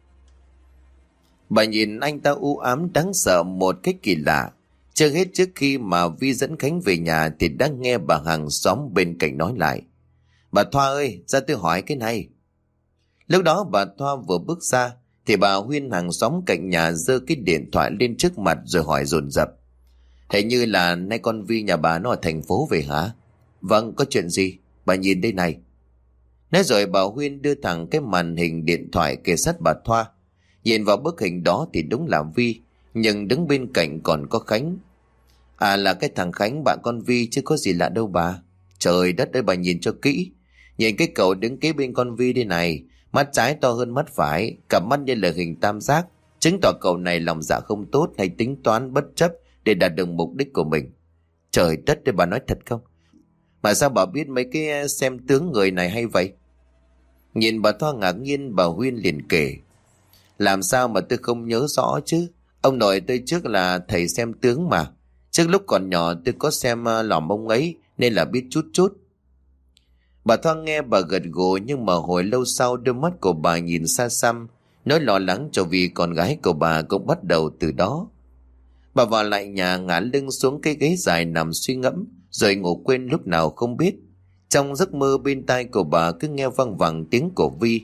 Bà nhìn anh ta u ám đáng sợ một cách kỳ lạ. Chưa hết trước khi mà Vi dẫn Khánh về nhà thì đã nghe bà hàng xóm bên cạnh nói lại. Bà Thoa ơi, ra tôi hỏi cái này. Lúc đó bà Thoa vừa bước ra thì bà Huyên hàng xóm cạnh nhà giơ cái điện thoại lên trước mặt rồi hỏi dồn dập. Hình như là nay con Vi nhà bà nó ở thành phố về hả? Vâng, có chuyện gì? Bà nhìn đây này. Nói rồi bà Huyên đưa thẳng cái màn hình điện thoại kề sát bà Thoa. Nhìn vào bức hình đó thì đúng là Vi, nhưng đứng bên cạnh còn có Khánh. À là cái thằng Khánh bạn con Vi chứ có gì lạ đâu bà. Trời đất ơi, bà nhìn cho kỹ. Nhìn cái cậu đứng kế bên con Vi đây này. Mắt trái to hơn mắt phải, cặp mắt như là hình tam giác, chứng tỏ cậu này lòng dạ không tốt hay tính toán bất chấp để đạt được mục đích của mình. Trời đất ơi, bà nói thật không? Mà sao bà biết mấy cái xem tướng người này hay vậy? Nhìn bà Thoa ngạc nhiên, bà Huyên liền kể. Làm sao mà tôi không nhớ rõ chứ? Ông nội tôi trước là thầy xem tướng mà. Trước lúc còn nhỏ tôi có xem lỏm ông ấy nên là biết chút chút. Bà Thoa nghe bà gật gù, nhưng mà hồi lâu sau đôi mắt của bà nhìn xa xăm, nỗi lo lắng cho vì con gái của bà cũng bắt đầu từ đó. Bà vào lại nhà ngả lưng xuống cái ghế dài nằm suy ngẫm, rồi ngủ quên lúc nào không biết. Trong giấc mơ bên tai của bà cứ nghe văng vẳng tiếng của Vi.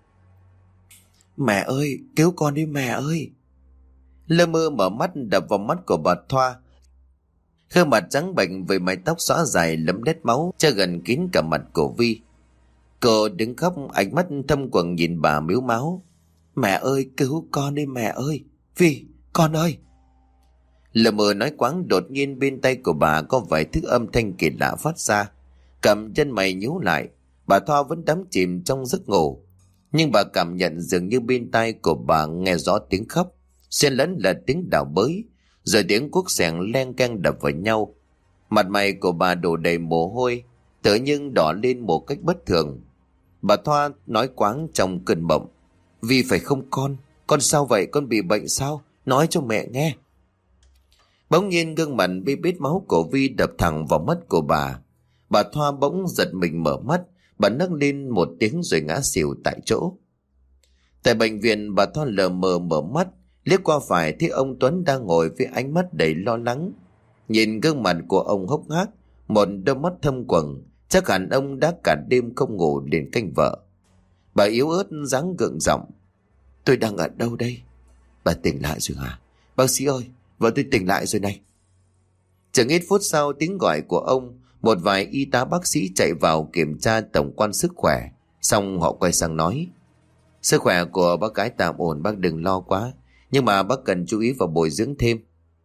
Mẹ ơi, cứu con đi mẹ ơi. Lơ mơ mở mắt đập vào mắt của bà Thoa. Gương mặt trắng bệch với mái tóc xõa dài lấm đét máu che gần kín cả mặt của Vi. Cô đứng khóc, ánh mắt thâm quầng nhìn bà miếu máu. Mẹ ơi, cứu con đi mẹ ơi. Vi, con ơi. Lờ mờ nói quáng, đột nhiên bên tay của bà có vài thứ âm thanh kỳ lạ phát ra. Cầm chân mày nhíu lại, bà Thoa vẫn đắm chìm trong giấc ngủ. Nhưng bà cảm nhận dường như bên tai của bà nghe rõ tiếng khóc, xen lẫn là tiếng đào bới, rồi tiếng cuốc xẻng len keng đập vào nhau. Mặt mày của bà đổ đầy mồ hôi, tự nhiên đỏ lên một cách bất thường. Bà Thoa nói quáng trong cơn mộng: "Vi phải không con? Con sao vậy? Con bị bệnh sao? Nói cho mẹ nghe." Bỗng nhiên gương mặt bê bết máu của Vi đập thẳng vào mắt của bà. Bà Thoa bỗng giật mình mở mắt, bà nấc lên một tiếng rồi ngã xỉu tại chỗ. Tại bệnh viện, bà Thoa lờ mờ mở mắt, liếc qua phải thấy ông Tuấn đang ngồi với ánh mắt đầy lo lắng. Nhìn gương mặt của ông hốc hác, một đôi mắt thâm quầng, chắc hẳn ông đã cả đêm không ngủ đến canh vợ. Bà yếu ớt dáng gượng giọng: "Tôi đang ở đâu đây?" "Bà tỉnh lại rồi hả? Bác sĩ ơi, vợ tôi tỉnh lại rồi này." Chừng ít phút sau tiếng gọi của ông, một vài y tá bác sĩ chạy vào kiểm tra tổng quan sức khỏe. Xong họ quay sang nói: "Sức khỏe của bác gái tạm ổn, bác đừng lo quá, nhưng mà bác cần chú ý vào bồi dưỡng thêm."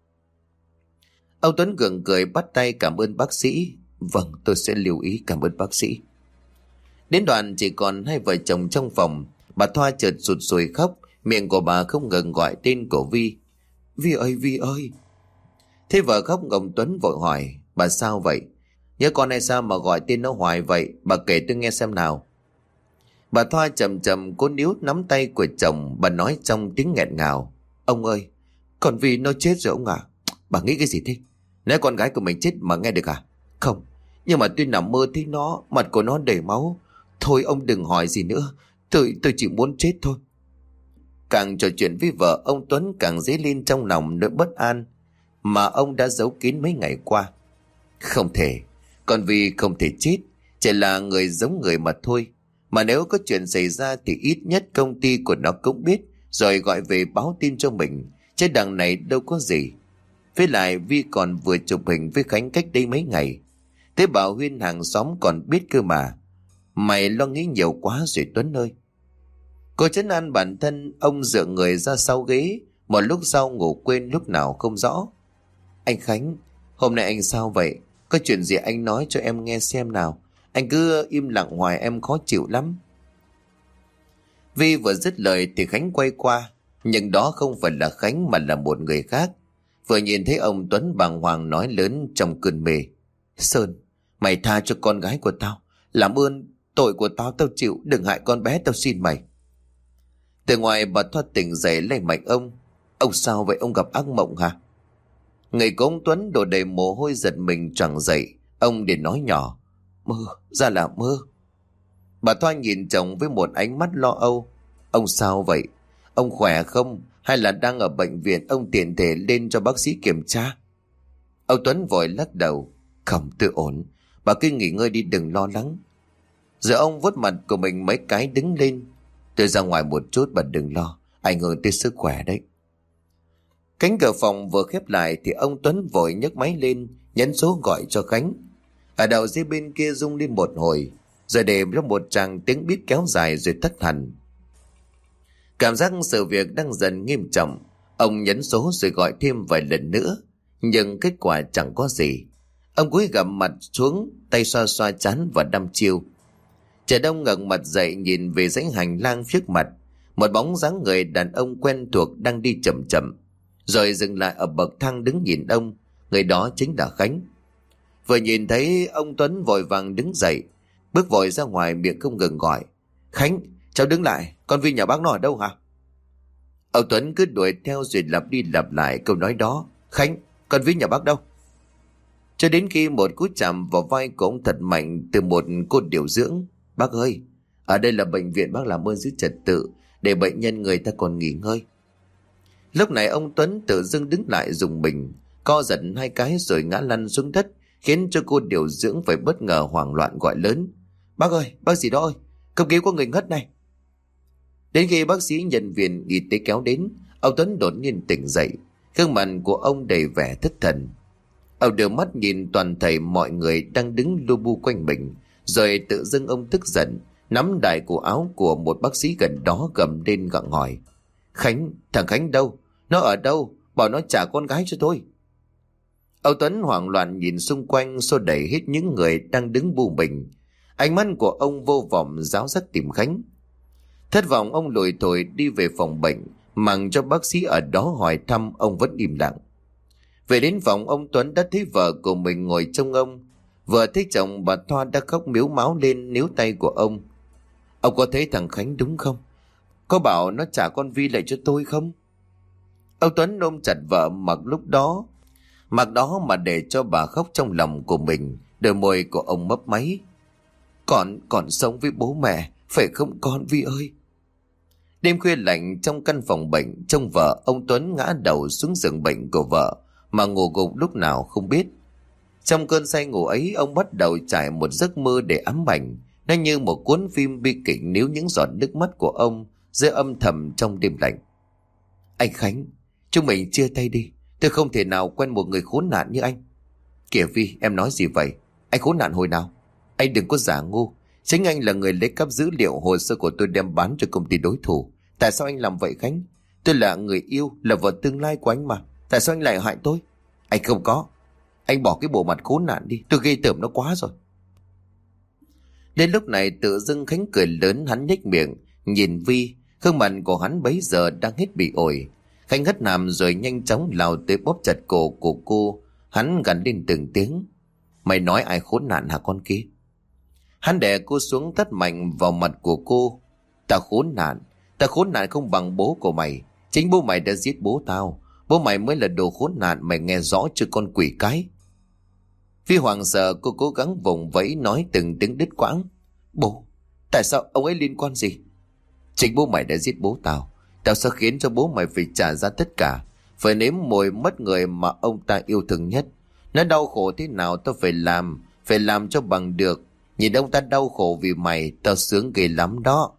Ông Tuấn gượng cười bắt tay cảm ơn bác sĩ. "Vâng, tôi sẽ lưu ý, cảm ơn bác sĩ." Đến đoạn chỉ còn hai vợ chồng trong phòng, bà Thoa chợt sụt sùi khóc, miệng của bà không ngừng gọi tên của Vi. "Vi ơi, Vi ơi!" Thế vợ khóc, ông Tuấn vội hỏi: "Bà sao vậy? Nhớ con hay sao mà gọi tên nó hoài vậy? Bà kể tôi nghe xem nào." Bà Thoa chậm chậm cố níu nắm tay của chồng, bà nói trong tiếng nghẹn ngào: "Ông ơi, con Vi nó chết rồi ông ạ." "Bà nghĩ cái gì thế? Nói con gái của mình chết mà nghe được à?" "Không, nhưng mà tôi nằm mơ thấy nó, mặt của nó đầy máu. Thôi ông đừng hỏi gì nữa, tôi tôi chỉ muốn chết thôi." Càng trò chuyện với vợ, ông Tuấn càng dấy lên trong lòng nỗi bất an mà ông đã giấu kín mấy ngày qua. Không thể, con Vi không thể chết, chỉ là người giống người mà thôi. Mà nếu có chuyện xảy ra thì ít nhất công ty của nó cũng biết, rồi gọi về báo tin cho mình, chứ đằng này đâu có gì. Với lại Vi còn vừa chụp hình với Khánh cách đây mấy ngày. Thế bảo Huyên hàng xóm còn biết cơ mà. Mày lo nghĩ nhiều quá rồi Tuấn ơi. Cô trấn an bản thân, ông dựa người ra sau ghế, một lúc sau ngủ quên lúc nào không rõ. "Anh Khánh, hôm nay anh sao vậy? Có chuyện gì anh nói cho em nghe xem nào. Anh cứ im lặng hoài em khó chịu lắm." Vi vừa dứt lời thì Khánh quay qua, nhưng đó không phải là Khánh mà là một người khác. Vừa nhìn thấy ông Tuấn bàng hoàng nói lớn trong cơn mê: "Sơn, mày tha cho con gái của tao. Làm ơn, tội của tao tao chịu, đừng hại con bé, tao xin mày." Từ ngoài bà Thoa tỉnh dậy lay mạnh ông: "Ông sao vậy? Ông gặp ác mộng hả?" Người của ông Tuấn đổ đầy mồ hôi giật mình choàng dậy. Ông để nói nhỏ: "Mơ, ra là mơ." Bà Thoa nhìn chồng với một ánh mắt lo âu: "Ông sao vậy? Ông khỏe không? Hay là đang ở bệnh viện, ông tiện thể lên cho bác sĩ kiểm tra?" Ông Tuấn vội lắc đầu: "Không, tôi ổn. Bà cứ nghỉ ngơi đi, đừng lo lắng." Rồi ông vuốt mặt của mình mấy cái đứng lên: "Tôi ra ngoài một chút, bà đừng lo, ảnh hưởng tới sức khỏe đấy." Cánh cửa phòng vừa khép lại thì ông Tuấn vội nhấc máy lên, nhấn số gọi cho Khánh. Ở đầu dây bên kia rung lên một hồi, rồi để ra một tràng tiếng bíp kéo dài rồi tắt hẳn. Cảm giác sự việc đang dần nghiêm trọng, ông nhấn số rồi gọi thêm vài lần nữa, nhưng kết quả chẳng có gì. Ông cúi gằm mặt xuống, tay xoa xoa trán và đăm chiêu. Trời Đông ngẩng mặt dậy nhìn về dãy hành lang trước mặt, một bóng dáng người đàn ông quen thuộc đang đi chậm chậm, rồi dừng lại ở bậc thang đứng nhìn ông. Người đó chính là Khánh. Vừa nhìn thấy ông Tuấn vội vàng đứng dậy, bước vội ra ngoài, miệng không ngừng gọi: "Khánh, cháu đứng lại, con Vi nhà bác nó ở đâu hả?" Ông Tuấn cứ đuổi theo rồi lặp đi lặp lại câu nói đó: "Khánh, con Vi nhà bác đâu?" Cho đến khi một cú chạm vào vai của ông thật mạnh từ một cô điều dưỡng: "Bác ơi, ở đây là bệnh viện, bác làm ơn giữ trật tự để bệnh nhân người ta còn nghỉ ngơi." Lúc này ông Tuấn tự dưng đứng lại rùng mình, co giật hai cái rồi ngã lăn xuống đất, khiến cho cô điều dưỡng phải bất ngờ hoảng loạn gọi lớn: "Bác ơi, bác sĩ đó ơi, cấp cứu có người ngất này." Đến khi bác sĩ nhân viên y tế kéo đến, ông Tuấn đột nhiên tỉnh dậy, gương mặt của ông đầy vẻ thất thần. Ông đưa mắt nhìn toàn thảy mọi người đang đứng lu bu quanh mình, rồi tự dưng ông tức giận, nắm đại cổ áo của một bác sĩ gần đó gầm lên gặng hỏi: "Khánh, thằng Khánh đâu? Nó ở đâu? Bảo nó trả con gái cho tôi." Ông Tuấn hoảng loạn nhìn xung quanh, xô đẩy hết những người đang đứng bu mình. Ánh mắt của ông vô vọng giáo giác tìm Khánh. Thất vọng, ông lủi thổi đi về phòng bệnh, mặc cho bác sĩ ở đó hỏi thăm, ông vẫn im lặng. Về đến phòng, ông Tuấn đã thấy vợ của mình ngồi trông ông. Vừa thấy chồng, bà Thoa đã khóc miếu máu lên níu tay của ông. Ông có thấy thằng Khánh đúng không? Có bảo nó trả con Vi lại cho tôi không? Ông Tuấn ôm chặt vợ mặc lúc đó, mặc đó mà để cho bà khóc trong lòng của mình. Đôi môi của ông mấp máy. Còn, còn sống với bố mẹ, phải không con Vi ơi? Đêm khuya lạnh trong căn phòng bệnh, trông vợ, ông Tuấn ngã đầu xuống giường bệnh của vợ mà ngủ gục lúc nào không biết. Trong cơn say ngủ ấy, ông bắt đầu trải một giấc mơ để ám ảnh. Nó như một cuốn phim bi kịch nếu những giọt nước mắt của ông rơi âm thầm trong đêm lạnh. Anh Khánh, chúng mình chia tay đi. Tôi không thể nào quen một người khốn nạn như anh. Kìa Vi, em nói gì vậy? Anh khốn nạn hồi nào? Anh đừng có giả ngu. Chính anh là người lấy cắp dữ liệu hồ sơ của tôi đem bán cho công ty đối thủ. Tại sao anh làm vậy Khánh? Tôi là người yêu, là vợ tương lai của anh mà. Tại sao anh lại hại tôi? Anh không có. Anh bỏ cái bộ mặt khốn nạn đi. Tôi ghê tởm nó quá rồi. Đến lúc này tự dưng Khánh cười lớn, hắn nhếch miệng nhìn Vi. Gương mặt của hắn bấy giờ đang hết bị ổi. Khánh hất hàm rồi nhanh chóng lao tới bóp chặt cổ của cô. Hắn gằn lên từng tiếng. Mày nói ai khốn nạn hả con kia? Hắn đè cô xuống tát mạnh vào mặt của cô. Ta khốn nạn? Ta khốn nạn không bằng bố của mày. Chính bố mày đã giết bố tao. Bố mày mới là đồ khốn nạn, mày nghe rõ chưa con quỷ cái? Phi hoàng sợ, cô cố gắng vùng vẫy nói từng tiếng đứt quãng. Bố? Tại sao ông ấy liên quan gì? Chính bố mày đã giết bố tao. Tao sẽ khiến cho bố mày phải trả giá tất cả. Phải nếm mùi mất người mà ông ta yêu thương nhất. Nó đau khổ thế nào tao phải làm. Phải làm cho bằng được. Nhìn ông ta đau khổ vì mày, tao sướng ghê lắm đó.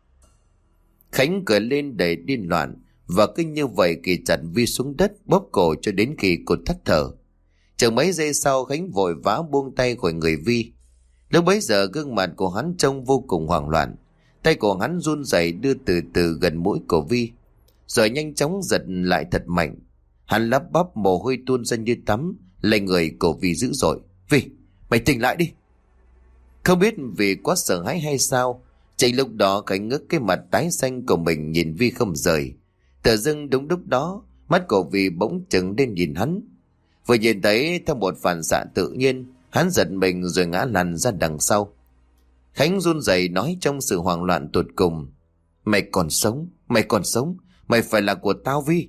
Khánh cười lên đầy điên loạn. Và cứ như vậy kỳ chặt Vi xuống đất, bóp cổ cho đến khi cô tắt thở. Chừng mấy giây sau, Khánh vội vã buông tay khỏi người Vi. Lúc bấy giờ gương mặt của hắn trông vô cùng hoảng loạn. Tay của hắn run rẩy đưa từ từ gần mũi của Vi, rồi nhanh chóng giật lại thật mạnh. Hắn lắp bắp, mồ hôi tuôn ra như tắm, lay người của Vi dữ dội. Vi, mày tỉnh lại đi. Không biết vì quá sợ hãi hay sao, chính lúc đó Khánh ngước cái mặt tái xanh của mình nhìn Vi không rời. Tự dưng đúng lúc đó, mắt của Vi bỗng trừng lên nhìn hắn. Vừa nhìn thấy, theo một phản xạ tự nhiên, hắn giật mình rồi ngã lăn ra đằng sau. Khánh run rẩy nói trong sự hoảng loạn tột cùng. Mày còn sống, mày còn sống, mày phải là của tao Vi.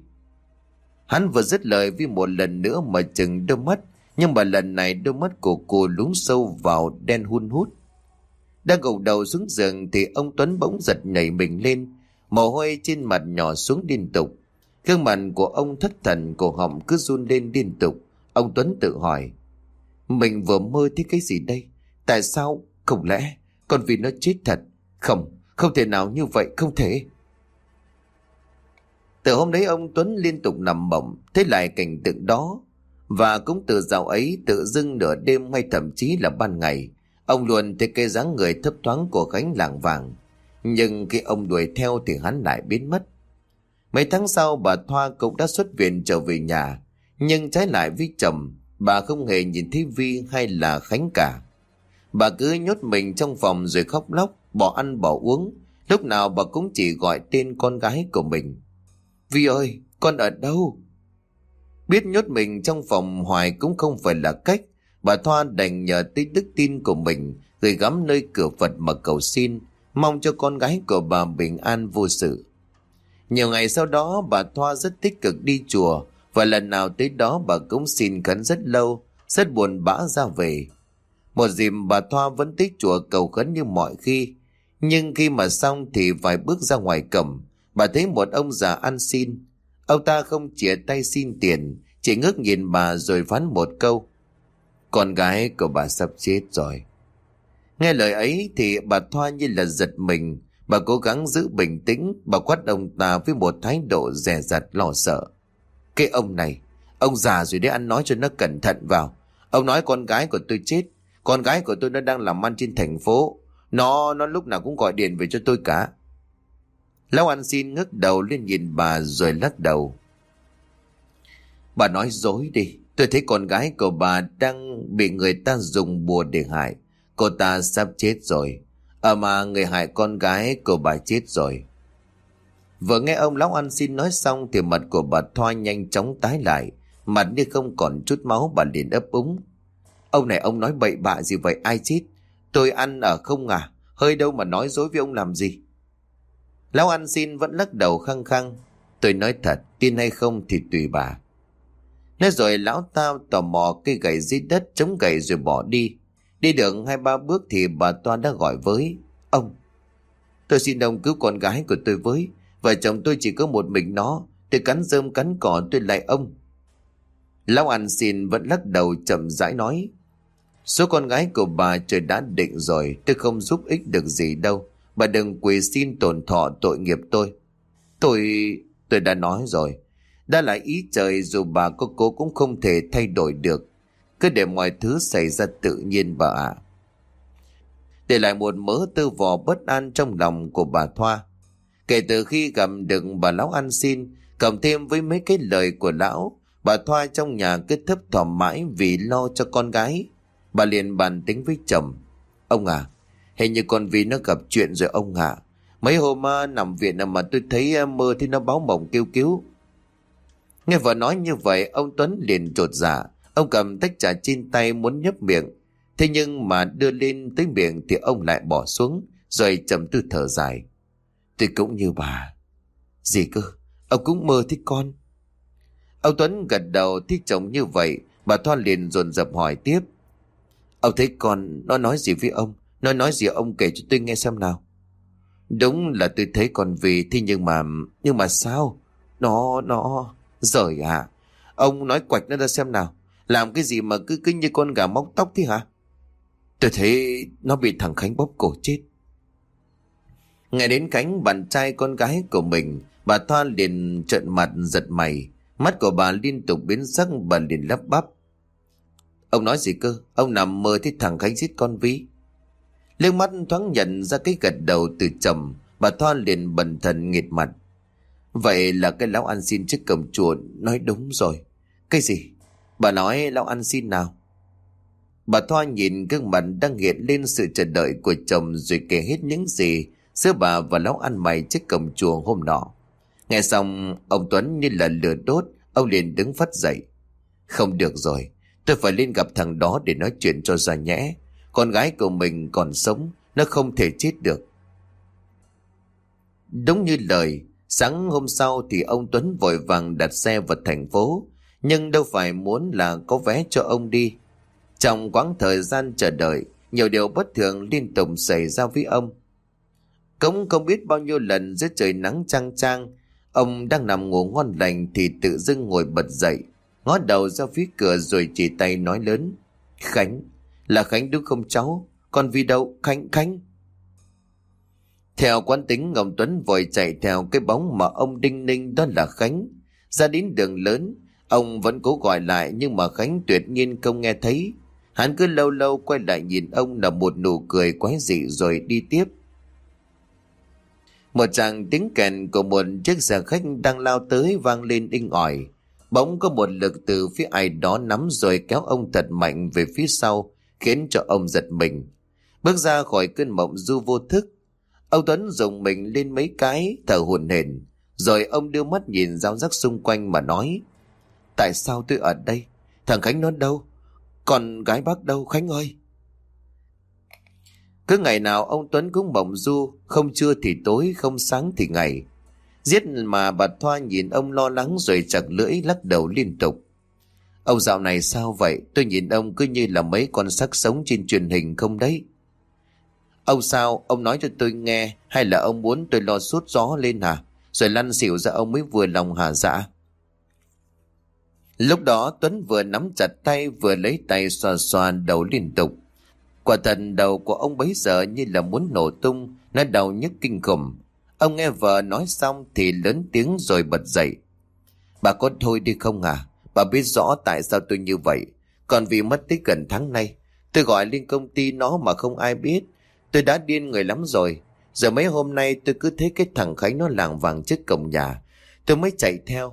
Hắn vừa dứt lời, Vi một lần nữa mở chừng đôi mắt, nhưng mà lần này đôi mắt của cô lún sâu vào đen hun hút. Đang gục đầu xuống giường thì ông Tuấn bỗng giật nhảy mình lên, mồ hôi trên mặt nhỏ xuống liên tục. Gương mặt của ông thất thần, cổ họng cứ run lên liên tục. Ông Tuấn tự hỏi, mình vừa mơ thấy cái gì đây? Tại sao? Không lẽ con Vi nó chết thật? Không, không thể nào như vậy, không thể. Từ hôm đấy ông Tuấn liên tục nằm mộng, thấy lại cảnh tượng đó. Và cũng từ dạo ấy, tự dưng nửa đêm hay thậm chí là ban ngày, ông luôn thấy cái dáng người thấp thoáng của Khánh lảng vảng. Nhưng khi ông đuổi theo thì hắn lại biến mất. Mấy tháng sau, bà Thoa cũng đã xuất viện trở về nhà. Nhưng trái lại với chồng, bà không hề nhìn thấy Vi hay là Khánh cả. Bà cứ nhốt mình trong phòng rồi khóc lóc, bỏ ăn bỏ uống. Lúc nào bà cũng chỉ gọi tên con gái của mình. Vi ơi, con ở đâu? Biết nhốt mình trong phòng hoài cũng không phải là cách. Bà Thoa đành nhờ tới đức tin của mình, gửi gắm nơi cửa Phật mà cầu xin, mong cho con gái của bà bình an vô sự. Nhiều ngày sau đó, bà Thoa rất tích cực đi chùa, và lần nào tới đó bà cũng xin khấn rất lâu, rất buồn bã ra về. Một dịp bà Thoa vẫn tới chùa cầu khấn như mọi khi, nhưng khi mà xong thì vài bước ra ngoài cổng, bà thấy một ông già ăn xin. Ông ta không chìa tay xin tiền, chỉ ngước nhìn bà rồi phán một câu: con gái của bà sắp chết rồi. Nghe lời ấy thì bà Thoa như là giật mình. Bà cố gắng giữ bình tĩnh, bà quát ông ta với một thái độ dè dặt lo sợ. Cái ông này, ông già rồi đấy, ăn nói cho nó cẩn thận vào. Ông nói con gái của tôi chết. Con gái của tôi nó đang làm ăn trên thành phố. Nó nó lúc nào cũng gọi điện về cho tôi cả. Lão ăn xin ngước đầu lên nhìn bà rồi lắc đầu. Bà nói dối đi. Tôi thấy con gái của bà đang bị người ta dùng bùa để hại. Cô ta sắp chết rồi. À mà người hại con gái của bà chết rồi. Vừa nghe ông lão ăn xin nói xong thì mặt của bà Thoa nhanh chóng tái lại. Mặt như không còn chút máu, bà liền ấp úng. Ông này ông nói bậy bạ gì vậy, ai chết? Tôi ăn ở không à? Hơi đâu mà nói dối với ông làm gì? Lão ăn xin vẫn lắc đầu khăng khăng. Tôi nói thật, tin hay không thì tùy bà. Nói rồi lão ta tò mò cây gậy dưới đất chống gậy rồi bỏ đi. Đi được hai ba bước thì bà Toa đã gọi với. Ông, tôi xin ông cứu con gái của tôi với. Vợ chồng tôi chỉ có một mình nó. Tôi cắn rơm cắn cỏ tôi lại ông. Lão ăn xin vẫn lắc đầu chậm rãi nói. Số con gái của bà trời đã định rồi. Tôi không giúp ích được gì đâu. Bà đừng quỳ xin tổn thọ tội nghiệp tôi. Tôi... tôi đã nói rồi. Đã là ý trời, dù bà có cố cũng không thể thay đổi được. Cứ để mọi thứ xảy ra tự nhiên bà ạ. Để lại một mớ tơ vò bất an trong lòng của bà Thoa. Kể từ khi gặp được bà lão ăn xin, cộng thêm với mấy cái lời của lão, bà Thoa trong nhà cứ thấp thỏm mãi vì lo cho con gái. Bà liền bàn tính với chồng. Ông à, hình như con Vi nó gặp chuyện rồi ông ạ. Mấy hôm à, nằm viện mà tôi thấy à, mơ thì nó báo mộng kêu cứu. Nghe vợ nói như vậy, ông Tuấn liền chột dạ. Ông cầm tách trà trên tay muốn nhấp miệng. Thế nhưng mà đưa lên tới miệng thì ông lại bỏ xuống, rồi trầm tư thở dài. Tôi cũng như bà. Gì cơ? Ông cũng mơ thích con? Ông Tuấn gật đầu thích chồng như vậy. Bà Thoa liền dồn dập hỏi tiếp. Ông thấy con nó nói gì với ông? Nó nói gì ông kể cho tôi nghe xem nào. Đúng là tôi thấy con vì thế nhưng mà... Nhưng mà sao? Nó... nó... Rồi à? Ông nói quạch nó ra xem nào. Làm cái gì mà cứ cứ như con gà móc tóc thế hả? Tôi thấy nó bị thằng Khánh bóp cổ chết. Nghe đến Khánh, bạn trai con gái của mình, bà Thoa liền trợn mặt giật mày. Mắt của bà liên tục biến sắc, bà liền lắp bắp. Ông nói gì cơ? Ông nằm mơ thấy thằng Khánh giết con Vy. Liếc mắt thoáng nhận ra cái gật đầu từ chồng, bà Thoa liền bần thần nghệt mặt. Vậy là cái lão ăn xin trước cổng chùa nói đúng rồi. Cái gì? Bà nói lão ăn xin nào? Bà Thoa nhìn gương mặt đang hiện lên sự chờ đợi của chồng rồi kể hết những gì giữa bà và lão ăn mày trước cổng chùa hôm nọ. Nghe xong, ông Tuấn như là lửa đốt, ông liền đứng phắt dậy. Không được rồi, tôi phải lên gặp thằng đó để nói chuyện cho ra nhẽ. Con gái của mình còn sống, nó không thể chết được. Đúng như lời, sáng hôm sau thì ông Tuấn vội vàng đặt xe vào thành phố, nhưng đâu phải muốn là có vé cho ông đi. Trong quãng thời gian chờ đợi, nhiều điều bất thường liên tục xảy ra với ông. Cũng không biết bao nhiêu lần dưới trời nắng chang chang, ông đang nằm ngủ ngon lành thì tự dưng ngồi bật dậy, ngó đầu ra phía cửa rồi chỉ tay nói lớn. Khánh, là Khánh đúng không cháu? Con Vi đâu? Khánh, Khánh. Theo quán tính, ông Tuấn vội chạy theo cái bóng mà ông đinh ninh đó là Khánh. Ra đến đường lớn, ông vẫn cố gọi lại nhưng mà Khánh tuyệt nhiên không nghe thấy. Hắn cứ lâu lâu quay lại nhìn ông là một nụ cười quái dị rồi đi tiếp. Một tràng tiếng kèn của một chiếc xe khách đang lao tới vang lên inh ỏi. Bỗng có một lực từ phía ai đó nắm rồi kéo ông thật mạnh về phía sau, khiến cho ông giật mình. Bước ra khỏi cơn mộng du vô thức, ông Tuấn dùng mình lên mấy cái, thở hổn hển, rồi ông đưa mắt nhìn rao rắc xung quanh mà nói. Tại sao tôi ở đây? Thằng Khánh nó đâu? Còn gái bác đâu Khánh ơi? Cứ ngày nào ông Tuấn cũng mộng du, không trưa thì tối, không sáng thì ngày. Giết mà bà Thoa nhìn ông lo lắng rồi chặt lưỡi lắc đầu liên tục. Ông dạo này sao vậy? Tôi nhìn ông cứ như là mấy con xác sống trên truyền hình không đấy. Ông sao? Ông nói cho tôi nghe, hay là ông muốn tôi lo sốt gió lên hả? Rồi lăn xỉu ra ông mới vừa lòng hả dạ? Lúc đó Tuấn vừa nắm chặt tay vừa lấy tay xoa xoa đầu liên tục. Quả thật đầu của ông bấy giờ như là muốn nổ tung, nó đau nhức kinh khủng. Ông nghe vợ nói xong thì lớn tiếng rồi bật dậy. Bà có thôi đi không à? Bà biết rõ tại sao tôi như vậy. Còn vì mất tích gần tháng nay, tôi gọi lên công ty nó mà không ai biết. Tôi đã điên người lắm rồi. Giờ mấy hôm nay tôi cứ thấy cái thằng Khánh nó lảng vàng trước cổng nhà, tôi mới chạy theo.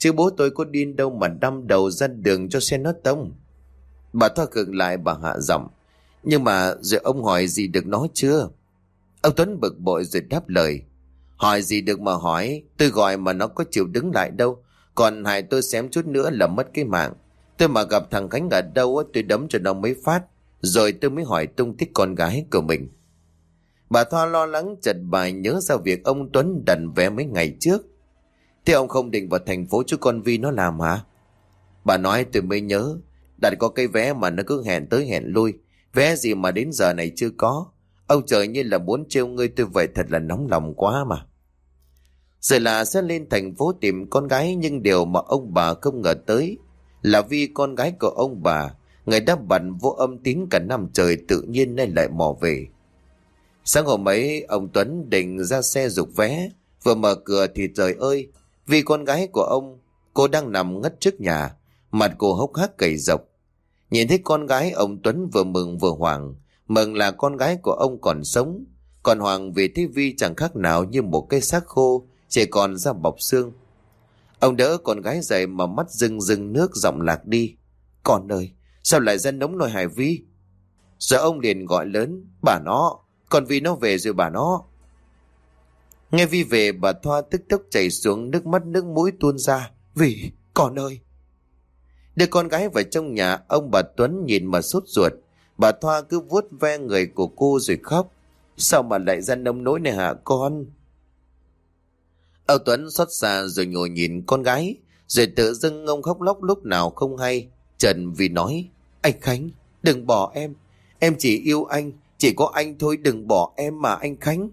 chứ bố tôi có điên đâu mà đâm đầu ra đường cho xe nó tông. Bà Thoa khựng lại, bà hạ giọng. Nhưng mà rồi ông hỏi gì được nó chưa? Ông Tuấn bực bội rồi đáp lời. Hỏi gì được mà hỏi, tôi gọi mà nó có chịu đứng lại đâu. Còn hại tôi xém chút nữa là mất cái mạng. Tôi mà gặp thằng Khánh ở đâu tôi đấm cho nó mấy phát, rồi tôi mới hỏi tung tích con gái của mình. Bà Thoa lo lắng chợt bà nhớ ra việc ông Tuấn đặt vé mấy ngày trước. Thế ông không định vào thành phố cho con Vi nó làm hả? Bà nói tôi mới nhớ, đặt có cái vé mà nó cứ hẹn tới hẹn lui. Vé gì mà đến giờ này chưa có. Ông trời như là muốn trêu ngươi tôi vậy, thật là nóng lòng quá mà. Rồi là sẽ lên thành phố tìm con gái, nhưng điều mà ông bà không ngờ tới là Vi, con gái của ông bà, người đã bận vô âm tín cả năm trời, tự nhiên nay lại mò về. Sáng hôm ấy ông Tuấn định ra xe giục vé, vừa mở cửa thì trời ơi, Vi con gái của ông, cô đang nằm ngất trước nhà, mặt cô hốc hác gầy rộc. Nhìn thấy con gái, ông Tuấn vừa mừng vừa hoảng. Mừng là con gái của ông còn sống, còn hoảng vì thấy Vi chẳng khác nào như một cái xác khô, chỉ còn da bọc xương. Ông đỡ con gái dậy mà mắt rưng rưng nước, giọng lạc đi. Con ơi, sao lại ra nống nồi Hải Vi? Rồi ông liền gọi lớn. Bà nó, con Vi nó về rồi bà nó. Nghe Vi về, bà Thoa tức tốc chảy xuống, nước mắt nước mũi tuôn ra. Vi, con ơi. Đưa con gái vào trong nhà, ông bà Tuấn nhìn mà sốt ruột. Bà Thoa cứ vuốt ve người của cô rồi khóc. Sao mà lại ra nông nỗi này hả con? Ông Tuấn xót xa rồi ngồi nhìn con gái, rồi tự dưng ông khóc lóc lúc nào không hay. Trần vì nói, anh Khánh, đừng bỏ em. Em chỉ yêu anh, chỉ có anh thôi, đừng bỏ em mà anh Khánh.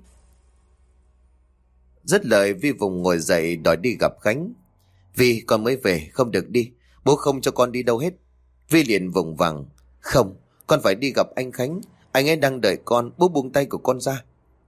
Dứt lời Vi vùng ngồi dậy đòi đi gặp Khánh. Vi, con mới về, không được đi. Bố không cho con đi đâu hết. Vi liền vùng vằng. Không, con phải đi gặp anh Khánh. Anh ấy đang đợi con, bố buông tay của con ra.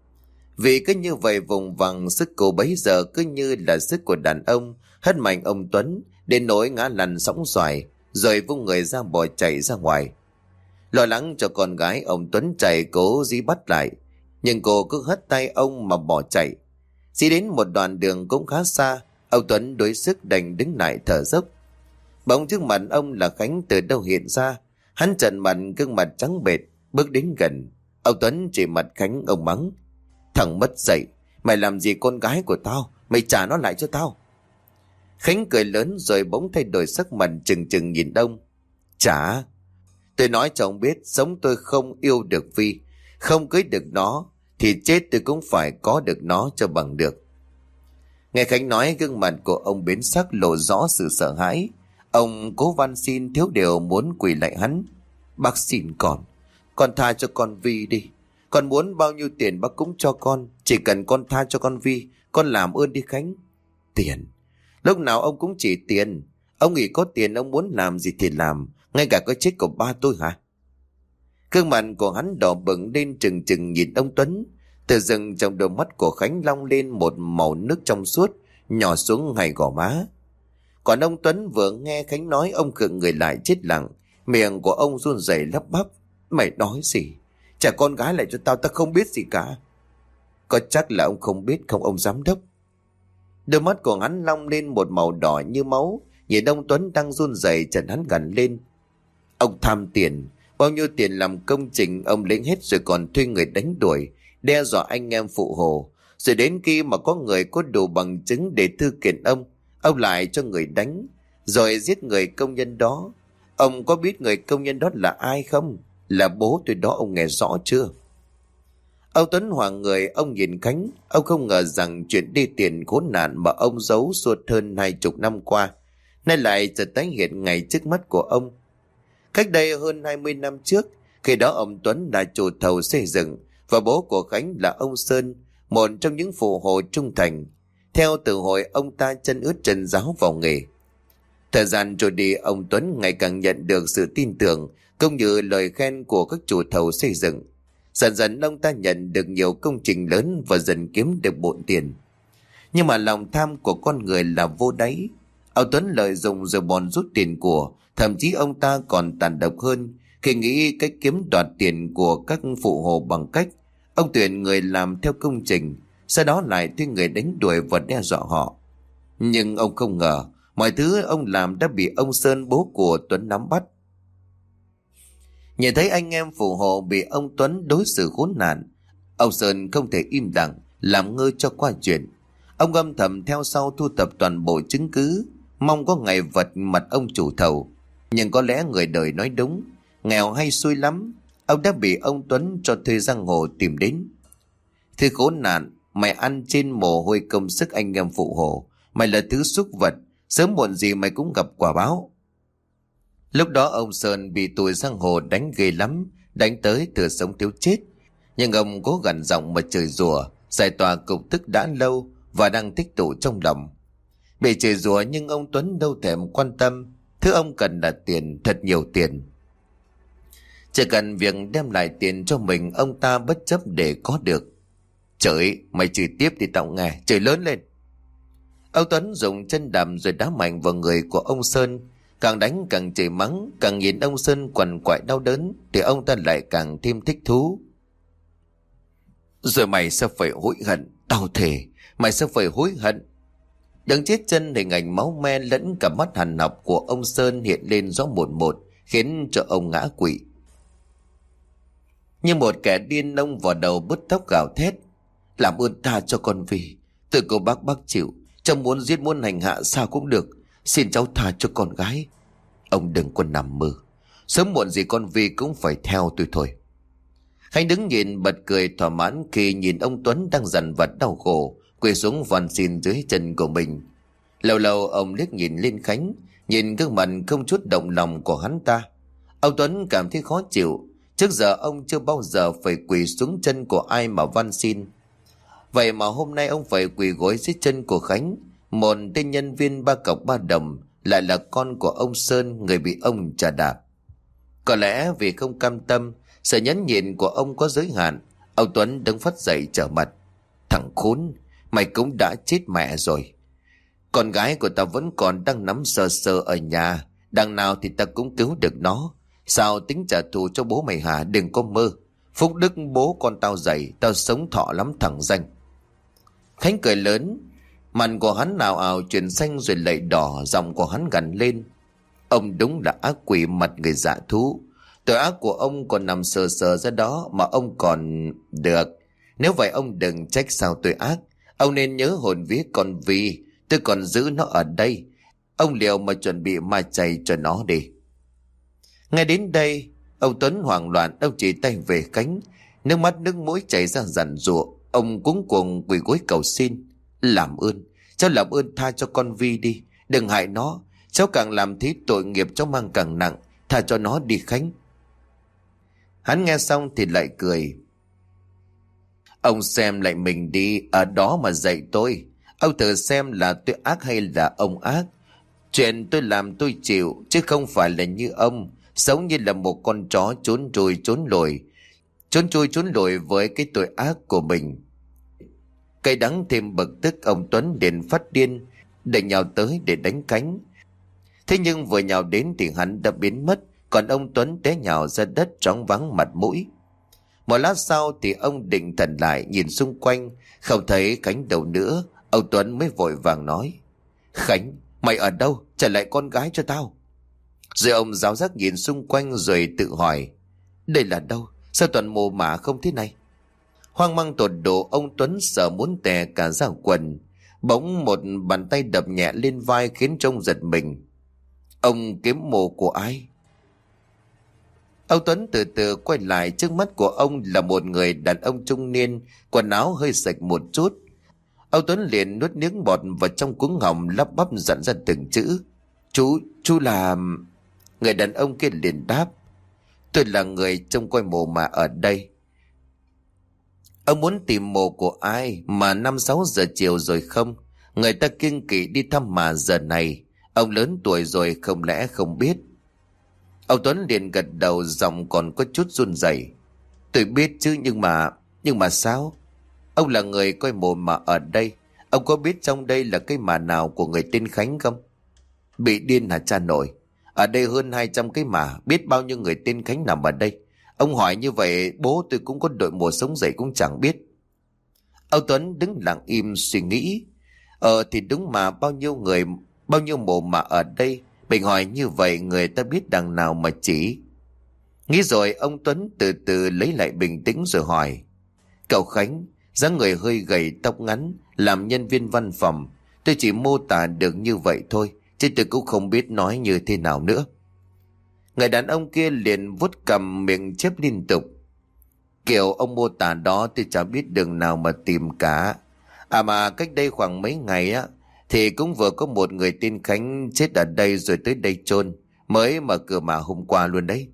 Vì cứ như vậy vùng vằng, sức cô bấy giờ cứ như là sức của đàn ông, hất mạnh ông Tuấn đến nỗi ngã lăn sóng xoài, rồi vung người ra bỏ chạy ra ngoài. Lo lắng cho con gái, ông Tuấn chạy cố dí bắt lại, nhưng cô cứ hất tay ông mà bỏ chạy. Chỉ đến một đoạn đường cũng khá xa, ông Tuấn đuối sức đành đứng lại thở dốc. Bỗng trước mặt ông là Khánh từ đâu hiện ra. Hắn trợn mặt, gương mặt trắng bệch, bước đến gần. Ông Tuấn chỉ mặt Khánh, ông mắng. Thằng mất dạy, mày làm gì con gái của tao? Mày trả nó lại cho tao. Khánh cười lớn rồi bỗng thay đổi sắc mặt, chừng chừng nhìn ông. Trả? Tôi nói cho ông biết, sống tôi không yêu được Vi, không cưới được nó, thì chết tôi cũng phải có được nó cho bằng được. Nghe Khánh nói, gương mặt của ông biến sắc, lộ rõ sự sợ hãi. Ông cố van xin, thiếu điều muốn quỳ lại hắn. Bác xin con, con tha cho con Vi đi. Con muốn bao nhiêu tiền bác cũng cho con, chỉ cần con tha cho con Vi, con làm ơn đi Khánh. Tiền? Lúc nào ông cũng chỉ tiền. Ông nghĩ có tiền ông muốn làm gì thì làm, ngay cả cái chết của ba tôi hả? Gương mặt của hắn đỏ bừng lên, trừng trừng nhìn ông Tuấn. Từ rừng trong đôi mắt của Khánh long lên một màu nước trong suốt, nhỏ xuống hai gò má. Còn ông Tuấn vừa nghe Khánh nói, ông khựng người lại chết lặng, miệng của ông run rẩy lắp bắp. Mày nói gì? Trả con gái lại cho tao, tao không biết gì cả. Có chắc là ông không biết không ông giám đốc? Đôi mắt của hắn long lên một màu đỏ như máu, nhìn ông Tuấn đang run rẩy, chợt hắn gằn lên. Ông tham tiền, bao nhiêu tiền làm công trình ông lấy hết, rồi còn thuê người đánh đuổi, đe dọa anh em phụ hồ. Rồi đến khi mà có người có đủ bằng chứng để thư kiện ông, ông lại cho người đánh, rồi giết người công nhân đó. Ông có biết người công nhân đó là ai không? Là bố tôi đó, ông nghe rõ chưa? Ông Tuấn hoảng người, ông nhìn Khánh. Ông không ngờ rằng chuyện đi tiền khốn nạn mà ông giấu suốt hơn hai chục năm qua, nay lại chợt tái hiện ngay trước mắt của ông. Cách đây hơn hai mươi năm trước, khi đó ông Tuấn là chủ thầu xây dựng, và bố của Khánh là ông Sơn, một trong những phụ hồ trung thành. Theo từ hồi ông ta chân ướt chân ráo vào nghề. Thời gian trôi đi, ông Tuấn ngày càng nhận được sự tin tưởng cũng như lời khen của các chủ thầu xây dựng. Dần dần ông ta nhận được nhiều công trình lớn và dần kiếm được bộn tiền. Nhưng mà lòng tham của con người là vô đáy. Ông Tuấn lợi dụng rồi bòn rút tiền của, thậm chí ông ta còn tàn độc hơn khi nghĩ cách kiếm đoạt tiền của các phụ hồ bằng cách ông tuyển người làm theo công trình, sau đó lại thuê người đánh đuổi và đe dọa họ. Nhưng ông không ngờ Mọi thứ ông làm đã bị ông Sơn bố của Tuấn nắm bắt. Nhìn thấy anh em phù hộ bị ông Tuấn đối xử khốn nạn, ông Sơn không thể im lặng làm ngơ cho qua chuyện. Ông âm thầm theo sau thu thập toàn bộ chứng cứ, mong có ngày vật mặt ông chủ thầu. Nhưng có lẽ người đời nói đúng, nghèo hay xui lắm, ông đã bị ông Tuấn cho thuê giang hồ tìm đến. Thứ khốn nạn, mày ăn trên mồ hôi công sức anh em phụ hộ, mày là thứ súc vật, sớm muộn gì mày cũng gặp quả báo. Lúc đó ông Sơn bị tụi giang hồ đánh ghê lắm, đánh tới thừa sống thiếu chết. Nhưng ông cố gằn giọng mà chửi rủa, giải tỏa cục tức đã lâu và đang tích tụ trong lòng. Bị chửi rủa nhưng ông Tuấn đâu thèm quan tâm, thứ ông cần là tiền, thật nhiều tiền. Chỉ cần việc đem lại tiền cho mình, ông ta bất chấp để có được. Chửi, mày chửi tiếp thì tao nghe, chửi lớn lên. Ông Tuấn dùng chân đạp rồi đá mạnh vào người của ông Sơn. Càng đánh càng chửi mắng, càng nhìn ông Sơn quằn quại đau đớn thì ông ta lại càng thêm thích thú. Rồi mày sẽ phải hối hận, tao thề, mày sẽ phải hối hận. Đứng chết chân hình ảnh máu me lẫn cả mắt hằn học của ông Sơn hiện lên rõ một một, khiến cho ông ngã quỵ. Như một kẻ điên, ông vào đầu bứt tóc gào thét. Làm ơn tha cho con vì, từ cô bác bác chịu, cháu muốn giết muốn hành hạ sao cũng được, xin cháu tha cho con gái. Ông đừng có nằm mơ, sớm muộn gì con Vi cũng phải theo tôi thôi. Khánh đứng nhìn bật cười thỏa mãn khi nhìn ông Tuấn đang dằn vặt đau khổ quỳ xuống van xin dưới chân của mình. Lâu lâu ông liếc nhìn lên Khánh, nhìn gương mặt không chút động lòng của hắn ta. Ông Tuấn cảm thấy khó chịu. Trước giờ ông chưa bao giờ phải quỳ xuống chân của ai mà van xin. Vậy mà hôm nay ông phải quỳ gối dưới chân của Khánh, một tên nhân viên ba cọc ba đồng, lại là con của ông Sơn, người bị ông chà đạp. Có lẽ vì không cam tâm, sự nhẫn nhịn của ông có giới hạn, ông Tuấn đứng phắt dậy trở mặt. Thằng khốn, mày cũng đã chết mẹ rồi. Con gái của tao vẫn còn đang nắm sờ sờ ở nhà, đằng nào thì ta cũng cứu được nó. Sao tính trả thù cho bố mày hả? Đừng có mơ. Phúc đức bố con tao dày, tao sống thọ lắm thằng danh. Khánh cười lớn, mặt của hắn ào ào chuyển xanh rồi lại đỏ, giọng của hắn gằn lên. Ông đúng là ác quỷ mặt người dạ thú. Tội ác của ông còn nằm sờ sờ ra đó mà ông còn được. Nếu vậy ông đừng trách sao tôi ác. Ông nên nhớ hồn vía con Vi, tôi còn giữ nó ở đây. Ông liệu mà chuẩn bị ma chay cho nó đi. Ngay đến đây, ông Tuấn hoảng loạn, ông chỉ tay về Khánh, nước mắt nước mũi chảy ra giàn giụa. Ông cuống cuồng quỳ gối cầu xin. Làm ơn, cháu làm ơn tha cho con Vi đi, đừng hại nó. Cháu càng làm thế tội nghiệp cháu mang càng nặng, tha cho nó đi Khánh. Hắn nghe xong thì lại cười. Ông xem lại mình đi, ở đó mà dạy tôi. Ông thử xem là tôi ác hay là ông ác. Chuyện tôi làm tôi chịu, chứ không phải là như ông, sống như là một con chó trốn trôi trốn lùi, trốn trôi trốn lùi với cái tội ác của mình. Cay đắng thêm bực tức, ông Tuấn liền phát điên, định nhào tới để đánh Khánh. Thế nhưng vừa nhào đến thì hắn đã biến mất, còn ông Tuấn té nhào ra đất choáng váng mặt mũi. Một lát sau thì ông định thần lại, nhìn xung quanh, không thấy Khánh đâu nữa. Ông Tuấn mới vội vàng nói: Khánh, mày ở đâu? Trả lại con gái cho tao. Rồi ông giáo giác nhìn xung quanh rồi tự hỏi: đây là đâu? Sao toàn mồ mả không thế này? Hoang mang tột độ, ông Tuấn sợ muốn tè cả ra quần. Bỗng một bàn tay đập nhẹ lên vai khiến trông giật mình. Ông kiếm mồ của ai? Ông Tuấn từ từ quay lại, trước mắt của ông là một người đàn ông trung niên, quần áo hơi sạch một chút. Ông Tuấn liền nuốt nước bọt vào trong cuống họng, lắp bắp dặn ra từng chữ: Chú, chú là... Người đàn ông kia liền đáp: tôi là người trông coi mồ mả ở đây. Ông muốn tìm mồ của ai mà năm sáu giờ chiều rồi không? Người ta kiêng kỵ đi thăm mà giờ này. Ông lớn tuổi rồi không lẽ không biết? Ông Tuấn liền gật đầu, giọng còn có chút run rẩy. Tôi biết chứ, nhưng mà... Nhưng mà sao? Ông là người coi mồ mả ở đây. Ông có biết trong đây là cái mả nào của người tên Khánh không? Bị điên hả cha nội? Ở đây hơn hai trăm cái mả, biết bao nhiêu người tên Khánh nằm ở đây. Ông hỏi như vậy bố tôi cũng có đội mồ sống dậy cũng chẳng biết. Ông Tuấn đứng lặng im suy nghĩ. Ờ thì đúng mà, bao nhiêu người Bao nhiêu mồ mả ở đây, mình hỏi như vậy người ta biết đằng nào mà chỉ. Nghĩ rồi ông Tuấn từ từ lấy lại bình tĩnh rồi hỏi: Cậu Khánh, dáng người hơi gầy, tóc ngắn, làm nhân viên văn phòng. Tôi chỉ mô tả được như vậy thôi, chứ tôi cũng không biết nói như thế nào nữa. Người đàn ông kia liền vuốt cằm, miệng chép liên tục: Kiểu ông mô tả đó tôi chả biết đường nào mà tìm cả. À mà cách đây khoảng mấy ngày á, thì cũng vừa có một người tên Khánh chết ở đây rồi tới đây chôn, mới mở cửa mà hôm qua luôn đấy.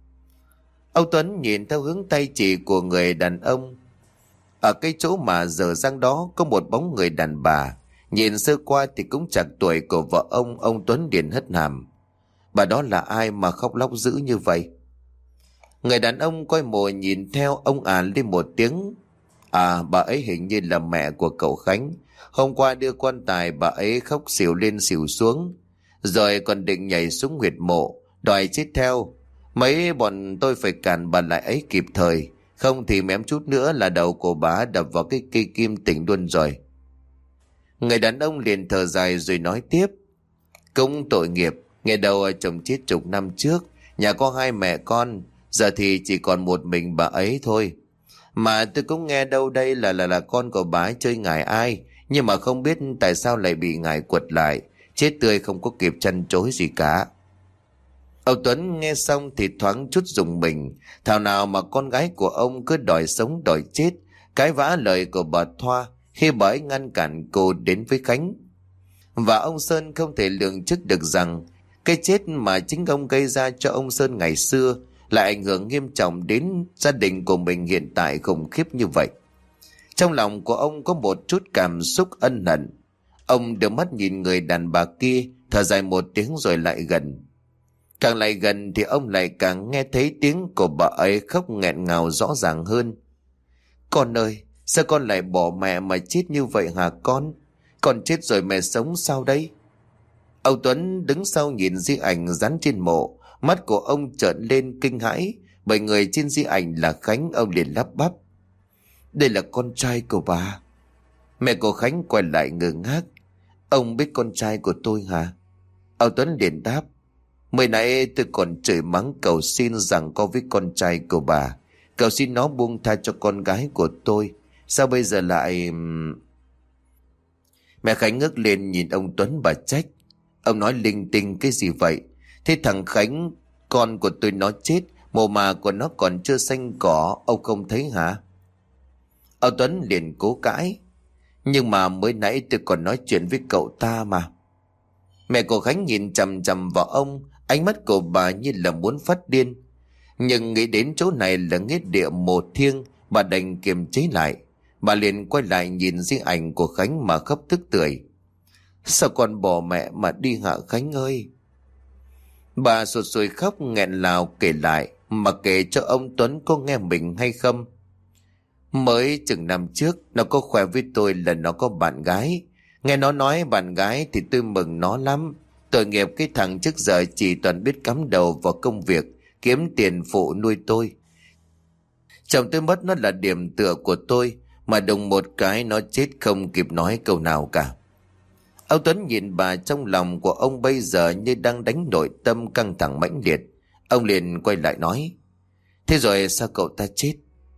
Ông Tuấn nhìn theo hướng tay chỉ của người đàn ông. Ở cái chỗ mà dở dang đó có một bóng người đàn bà. Nhìn sơ qua thì cũng chạc tuổi của vợ ông. Ông Tuấn liền hất hàm: Bà đó là ai mà khóc lóc dữ như vậy? Người đàn ông coi mồi nhìn theo ông à lên một tiếng: À, bà ấy hình như là mẹ của cậu Khánh. Hôm qua đưa quan tài bà ấy khóc xỉu lên xỉu xuống, rồi còn định nhảy xuống huyệt mộ đòi chết theo. Mấy bọn tôi phải cản bà lại ấy kịp thời, không thì mém chút nữa là đầu của bà đập vào cái cây kim tỉnh luôn rồi. Người đàn ông liền thở dài rồi nói tiếp: Cũng tội nghiệp, nghe đầu chồng chết chục năm trước, nhà có hai mẹ con, giờ thì chỉ còn một mình bà ấy thôi. Mà tôi cũng nghe đâu đây là là là con của bà ấy chơi ngải ai, nhưng mà không biết tại sao lại bị ngải quật lại, chết tươi không có kịp chăn chối gì cả. Ông Tuấn nghe xong thì thoáng chút rùng mình, thảo nào mà con gái của ông cứ đòi sống đòi chết, cái vã lời của bà Thoa khi bà ấy ngăn cản cô đến với Khánh. Và ông Sơn không thể lường trước được rằng cái chết mà chính ông gây ra cho ông Sơn ngày xưa lại ảnh hưởng nghiêm trọng đến gia đình của mình hiện tại khủng khiếp như vậy. Trong lòng của ông có một chút cảm xúc ân hận. Ông đưa mắt nhìn người đàn bà kia, thở dài một tiếng rồi lại gần. Càng lại gần thì ông lại càng nghe thấy tiếng của bà ấy khóc nghẹn ngào rõ ràng hơn. Con ơi, sao con lại bỏ mẹ mà chết như vậy hả con? Con chết rồi mẹ sống sao đây? Ông Tuấn đứng sau nhìn di ảnh dán trên mộ, mắt của ông trợn lên kinh hãi, bởi người trên di ảnh là Khánh. Ông liền lắp bắp: Đây là con trai của bà. Mẹ của Khánh quay lại ngơ ngác: Ông biết con trai của tôi hả? Ông Tuấn liền đáp: Mới nãy tôi còn chửi mắng cầu xin rằng có với con trai của bà, cầu xin nó buông tha cho con gái của tôi. Sao bây giờ lại... Mẹ Khánh ngước lên nhìn ông Tuấn bà trách: Ông nói linh tinh cái gì vậy? Thế thằng Khánh, con của tôi nó chết, mồ mả của nó còn chưa xanh cỏ, ông không thấy hả? Ông Tuấn liền cố cãi: Nhưng mà mới nãy tôi còn nói chuyện với cậu ta mà. Mẹ của Khánh nhìn chằm chằm vào ông, ánh mắt của bà như là muốn phát điên. Nhưng nghĩ đến chỗ này là nghĩa địa mồ thiêng, bà đành kiềm chế lại. Bà liền quay lại nhìn di ảnh của Khánh mà khóc tức tưởi: Sao con bỏ mẹ mà đi hả Khánh ơi? Bà sụt sùi khóc nghẹn ngào kể lại, mà kể cho ông Tuấn có nghe mình hay không. Mới chừng năm trước nó có khoe với tôi là nó có bạn gái. Nghe nó nói bạn gái thì tôi mừng nó lắm. Tội nghiệp cái thằng trước giờ chỉ toàn biết cắm đầu vào công việc, kiếm tiền phụ nuôi tôi. Chồng tôi mất nó là điểm tựa của tôi, mà đùng một cái nó chết không kịp nói câu nào cả. Ông Tuấn nhìn bà, trong lòng của ông bây giờ như đang đánh nội tâm căng thẳng mãnh liệt. Ông liền quay lại nói: Thế rồi sao cậu ta chết?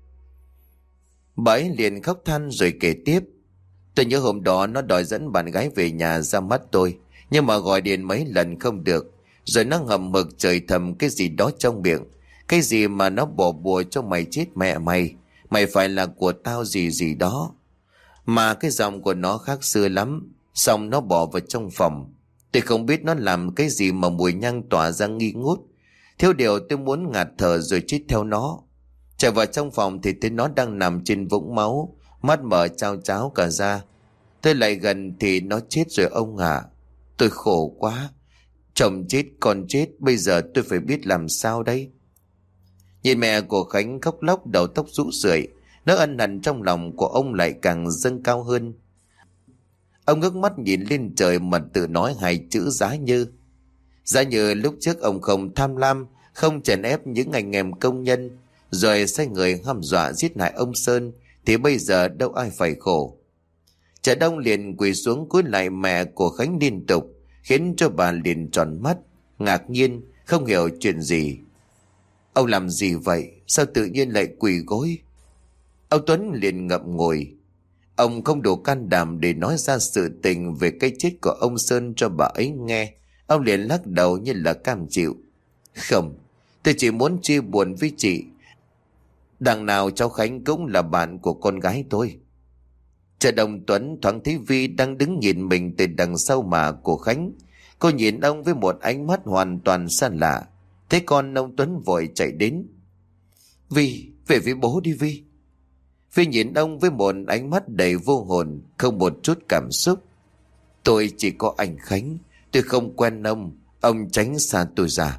Bà ấy liền khóc than rồi kể tiếp: Tôi nhớ hôm đó nó đòi dẫn bạn gái về nhà ra mắt tôi, nhưng mà gọi điện mấy lần không được. Rồi nó ngậm mực chửi thầm cái gì đó trong miệng, cái gì mà nó bỏ bùa cho mày chết mẹ mày, mày phải là của tao gì gì đó. Mà cái giọng của nó khác xưa lắm. Xong nó bỏ vào trong phòng. Tôi không biết nó làm cái gì mà mùi nhang tỏa ra nghi ngút. Thiếu điều tôi muốn ngạt thở rồi chết theo nó. Chạy vào trong phòng thì thấy nó đang nằm trên vũng máu, mắt mở trao tráo cả ra. Tôi lại gần thì nó chết rồi ông ạ. Tôi khổ quá. Chồng chết, con chết, bây giờ tôi phải biết làm sao đây? Nhìn mẹ của Khánh khóc lóc, đầu tóc rũ rượi, nỗi ân hận trong lòng của ông lại càng dâng cao hơn. Ông ngước mắt nhìn lên trời mà tự nói hai chữ giá như. Giá như lúc trước ông không tham lam, không chèn ép những anh em công nhân, rồi sai người hăm dọa giết hại ông Sơn, thì bây giờ đâu ai phải khổ. Trẻ Đông liền quỳ xuống cúi lại mẹ của Khánh liên tục. khiến cho bà liền tròn mắt, ngạc nhiên, không hiểu chuyện gì. Ông làm gì vậy? Sao tự nhiên lại quỳ gối? Ông Tuấn liền ngậm ngùi. Ông không đủ can đảm để nói ra sự tình về cái chết của ông Sơn cho bà ấy nghe. Ông liền lắc đầu như là cam chịu. Không, tôi chỉ muốn chia buồn với chị. Đằng nào cháu Khánh cũng là bạn của con gái tôi. Chợ Đồng Tuấn thoáng thấy Vi đang đứng nhìn mình từ đằng sau mà của Khánh. Cô nhìn ông với một ánh mắt hoàn toàn xa lạ. Thế con ông Tuấn vội chạy đến. Vi, về với bố đi Vi. Vi nhìn ông với một ánh mắt đầy vô hồn, không một chút cảm xúc. Tôi chỉ có anh Khánh, tôi không quen ông, ông tránh xa tôi ra.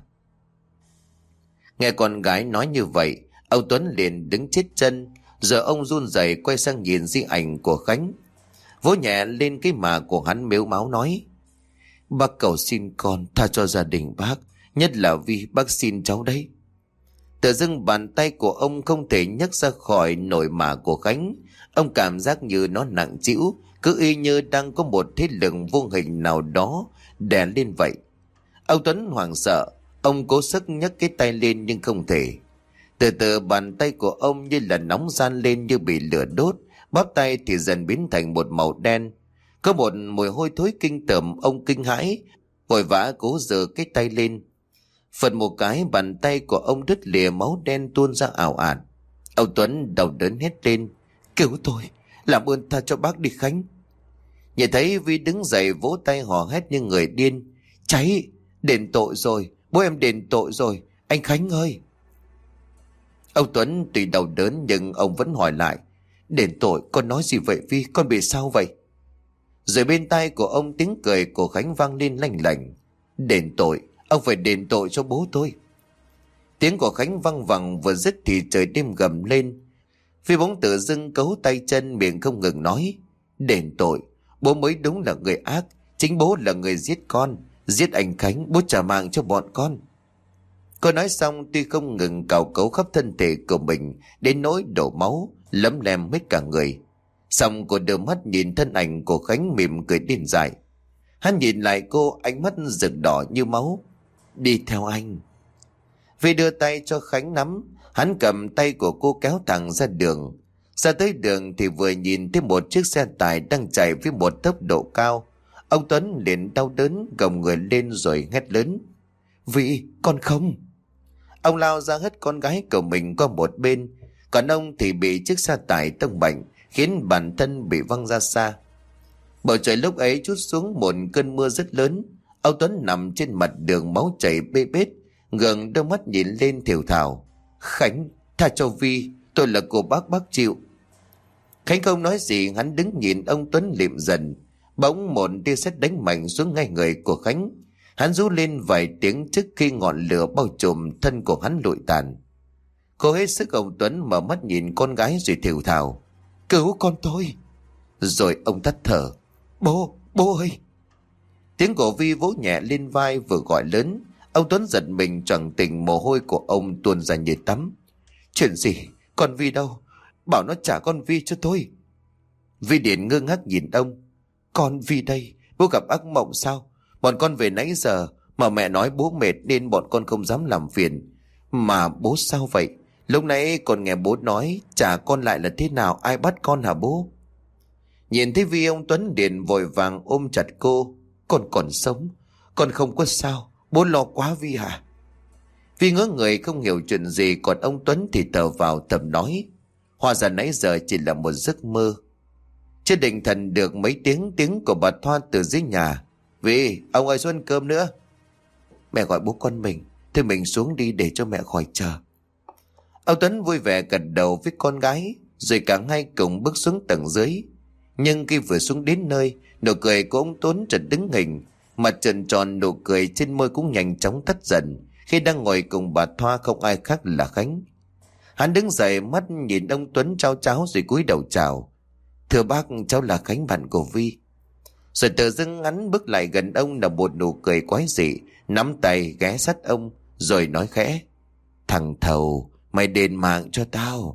Nghe con gái nói như vậy, ông Tuấn liền đứng chết chân, rồi ông run rẩy quay sang nhìn di ảnh của Khánh. Vỗ nhẹ lên cái mà của hắn mếu máo nói. Bác cầu xin con tha cho gia đình bác, nhất là Vi, bác xin cháu đấy. Tự dưng bàn tay của ông không thể nhấc ra khỏi nổi mả của Khánh. Ông cảm giác như nó nặng trĩu, cứ y như đang có một thế lực vô hình nào đó đè lên vậy. Ông Tuấn hoảng sợ, ông cố sức nhấc cái tay lên nhưng không thể. Từ từ bàn tay của ông như là nóng ran lên như bị lửa đốt, bắp tay thì dần biến thành một màu đen. Có một mùi hôi thối kinh tởm, ông kinh hãi, vội vã cố giơ cái tay lên. Phật một cái, bàn tay của ông đứt lìa, máu đen tuôn ra ảo ạt. Ông Tuấn đau đớn hét lên. Cứu tôi, làm ơn tha cho bác đi Khánh. Nhìn thấy Vi đứng dậy vỗ tay hò hét như người điên. Cháy, đền tội rồi, bố em đền tội rồi, anh Khánh ơi. Ông Tuấn tuy đau đớn nhưng ông vẫn hỏi lại. Đền tội, con nói gì vậy Vi, con bị sao vậy? Rồi bên tai của ông tiếng cười của Khánh vang lên lanh lảnh. Đền tội, ông phải đền tội cho bố tôi. Tiếng của Khánh văng vẳng vừa dứt thì trời đêm gầm lên. Phi bóng tự dưng cấu tay chân, miệng không ngừng nói. Đền tội, bố mới đúng là người ác. Chính bố là người giết con, giết anh Khánh, bố trả mạng cho bọn con. Cô nói xong tuy không ngừng cào cấu khắp thân thể của mình đến nỗi đổ máu, lấm lem hết cả người. Xong cô đưa mắt nhìn thân ảnh của Khánh mỉm cười điên dại. Hắn nhìn lại cô, ánh mắt rực đỏ như máu. Đi theo anh. Vi đưa tay cho Khánh nắm, hắn cầm tay của cô kéo thẳng ra đường. Ra tới đường thì vừa nhìn thấy một chiếc xe tải đang chạy với một tốc độ cao. Ông Tuấn liền đau đớn gồng người lên rồi hét lớn. Vi, con không. Ông lao ra hất con gái của mình qua một bên, còn ông thì bị chiếc xe tải tông mạnh, khiến bản thân bị văng ra xa. Bầu trời lúc ấy trút xuống một cơn mưa rất lớn. Ông Tuấn nằm trên mặt đường, máu chảy bê bết, ngẩng đôi mắt nhìn lên thều thào. Khánh, tha cho Vi, tôi là của bác, bác chịu. Khánh không nói gì, hắn đứng nhìn ông Tuấn liệm dần. Bỗng một tia sét đánh mạnh xuống ngay người của Khánh. Hắn rú lên vài tiếng trước khi ngọn lửa bao trùm thân của hắn lụi tàn. Cô hết sức, ông Tuấn mở mắt nhìn con gái rồi thều thào. Cứu con tôi. Rồi ông tắt thở. Bố, bố ơi. Tiếng của Vi vỗ nhẹ lên vai vừa gọi lớn. Ông Tuấn giật mình choàng tỉnh, mồ hôi của ông tuôn ra như tắm. Chuyện gì? Con Vi đâu? Bảo nó trả con Vi cho tôi. Vi Điển ngơ ngác nhìn ông. Con Vi đây, bố gặp ác mộng sao? Bọn con về nãy giờ mà mẹ nói bố mệt nên bọn con không dám làm phiền. Mà bố sao vậy? Lúc nãy con nghe bố nói trả con lại là thế nào, ai bắt con hả bố? Nhìn thấy Vi, ông Tuấn Điển vội vàng ôm chặt cô. Con còn sống, con không có sao, bố lo quá Vi hả? Vi ngỡ người không hiểu chuyện gì, còn ông Tuấn thì thở vào thầm nói. Hóa ra nãy giờ chỉ là một giấc mơ. Chưa định thần được mấy tiếng, tiếng của bà Thoa từ dưới nhà. Vi, ông ơi xuống ăn cơm nữa. Mẹ gọi bố con mình, thôi mình xuống đi để cho mẹ khỏi chờ. Ông Tuấn vui vẻ gật đầu với con gái, rồi cả hai cùng bước xuống tầng dưới. Nhưng khi vừa xuống đến nơi, nụ cười của ông Tuấn chợt đứng hình, mặt tròn tròn, nụ cười trên môi cũng nhanh chóng tắt dần khi đang ngồi cùng bà Thoa không ai khác là Khánh. Hắn đứng dậy, mắt nhìn ông Tuấn trao cháo rồi cúi đầu chào. Thưa bác, cháu là Khánh, bạn của Vi. Rồi tự dưng hắn bước lại gần ông là một nụ cười quái dị, nắm tay ghé sát ông rồi nói khẽ. Thằng thầu, mày đền mạng cho tao.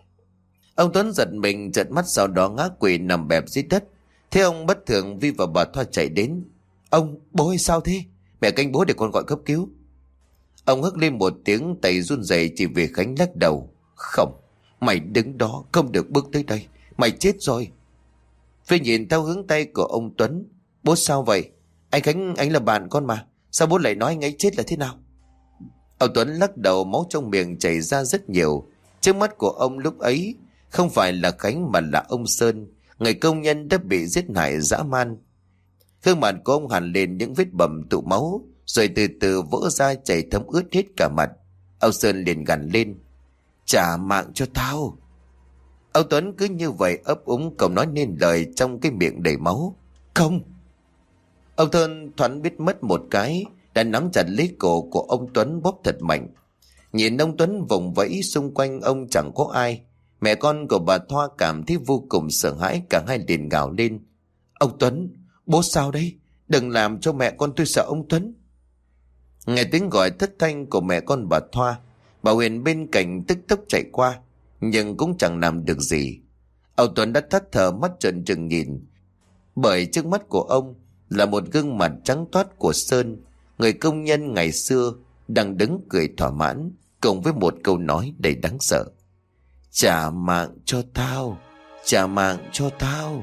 Ông Tuấn giật mình trợn mắt, sau đó ngã quỵ nằm bẹp dưới đất. Thế ông bất thường, Vi và bà Thoa chạy đến. Ông, bố ơi sao thế? Mẹ canh bố để con gọi cấp cứu. Ông hức lên một tiếng, tay run rẩy chỉ về Khánh lắc đầu. Không, mày đứng đó, không được bước tới đây, mày chết rồi. Phi nhìn theo hướng tay của ông Tuấn. Bố sao vậy? Anh Khánh, anh là bạn con mà, sao bố lại nói anh ấy chết là thế nào? Ông Tuấn lắc đầu, máu trong miệng chảy ra rất nhiều. Trước mắt của ông lúc ấy không phải là Khánh mà là ông Sơn, người công nhân đã bị giết hại dã man. Gương mặt của ông hằn lên những vết bầm tụ máu, rồi từ từ vỡ ra chảy thấm ướt hết cả mặt. Ông Sơn liền gằn lên. Trả mạng cho tao. Ông Tuấn cứ như vậy ấp úng không nói nên lời trong cái miệng đầy máu. Không. Ông Thơn thoáng biết mất một cái, đã nắm chặt lấy cổ của ông Tuấn bóp thật mạnh. Nhìn ông Tuấn vùng vẫy xung quanh ông chẳng có ai. Mẹ con của bà Thoa cảm thấy vô cùng sợ hãi, cả hai liền gào lên. Ông Tuấn, bố sao đây? Đừng làm cho mẹ con tôi sợ ông Tuấn. Nghe tiếng gọi thất thanh của mẹ con bà Thoa, bà Huyền bên cạnh tức tốc chạy qua, nhưng cũng chẳng làm được gì. Ông Tuấn đã thất thờ mắt trợn trừng nhìn, bởi trước mắt của ông là một gương mặt trắng toát của Sơn, người công nhân ngày xưa, đang đứng cười thỏa mãn cùng với một câu nói đầy đáng sợ. Trả mạng cho tao, trả mạng cho tao.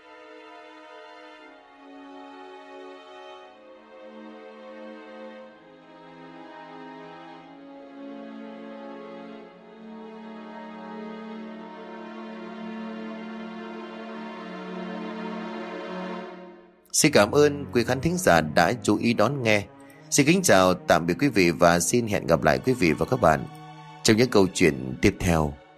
Xin cảm ơn quý khán thính giả đã chú ý đón nghe. Xin kính chào tạm biệt quý vị và xin hẹn gặp lại quý vị và các bạn trong những câu chuyện tiếp theo.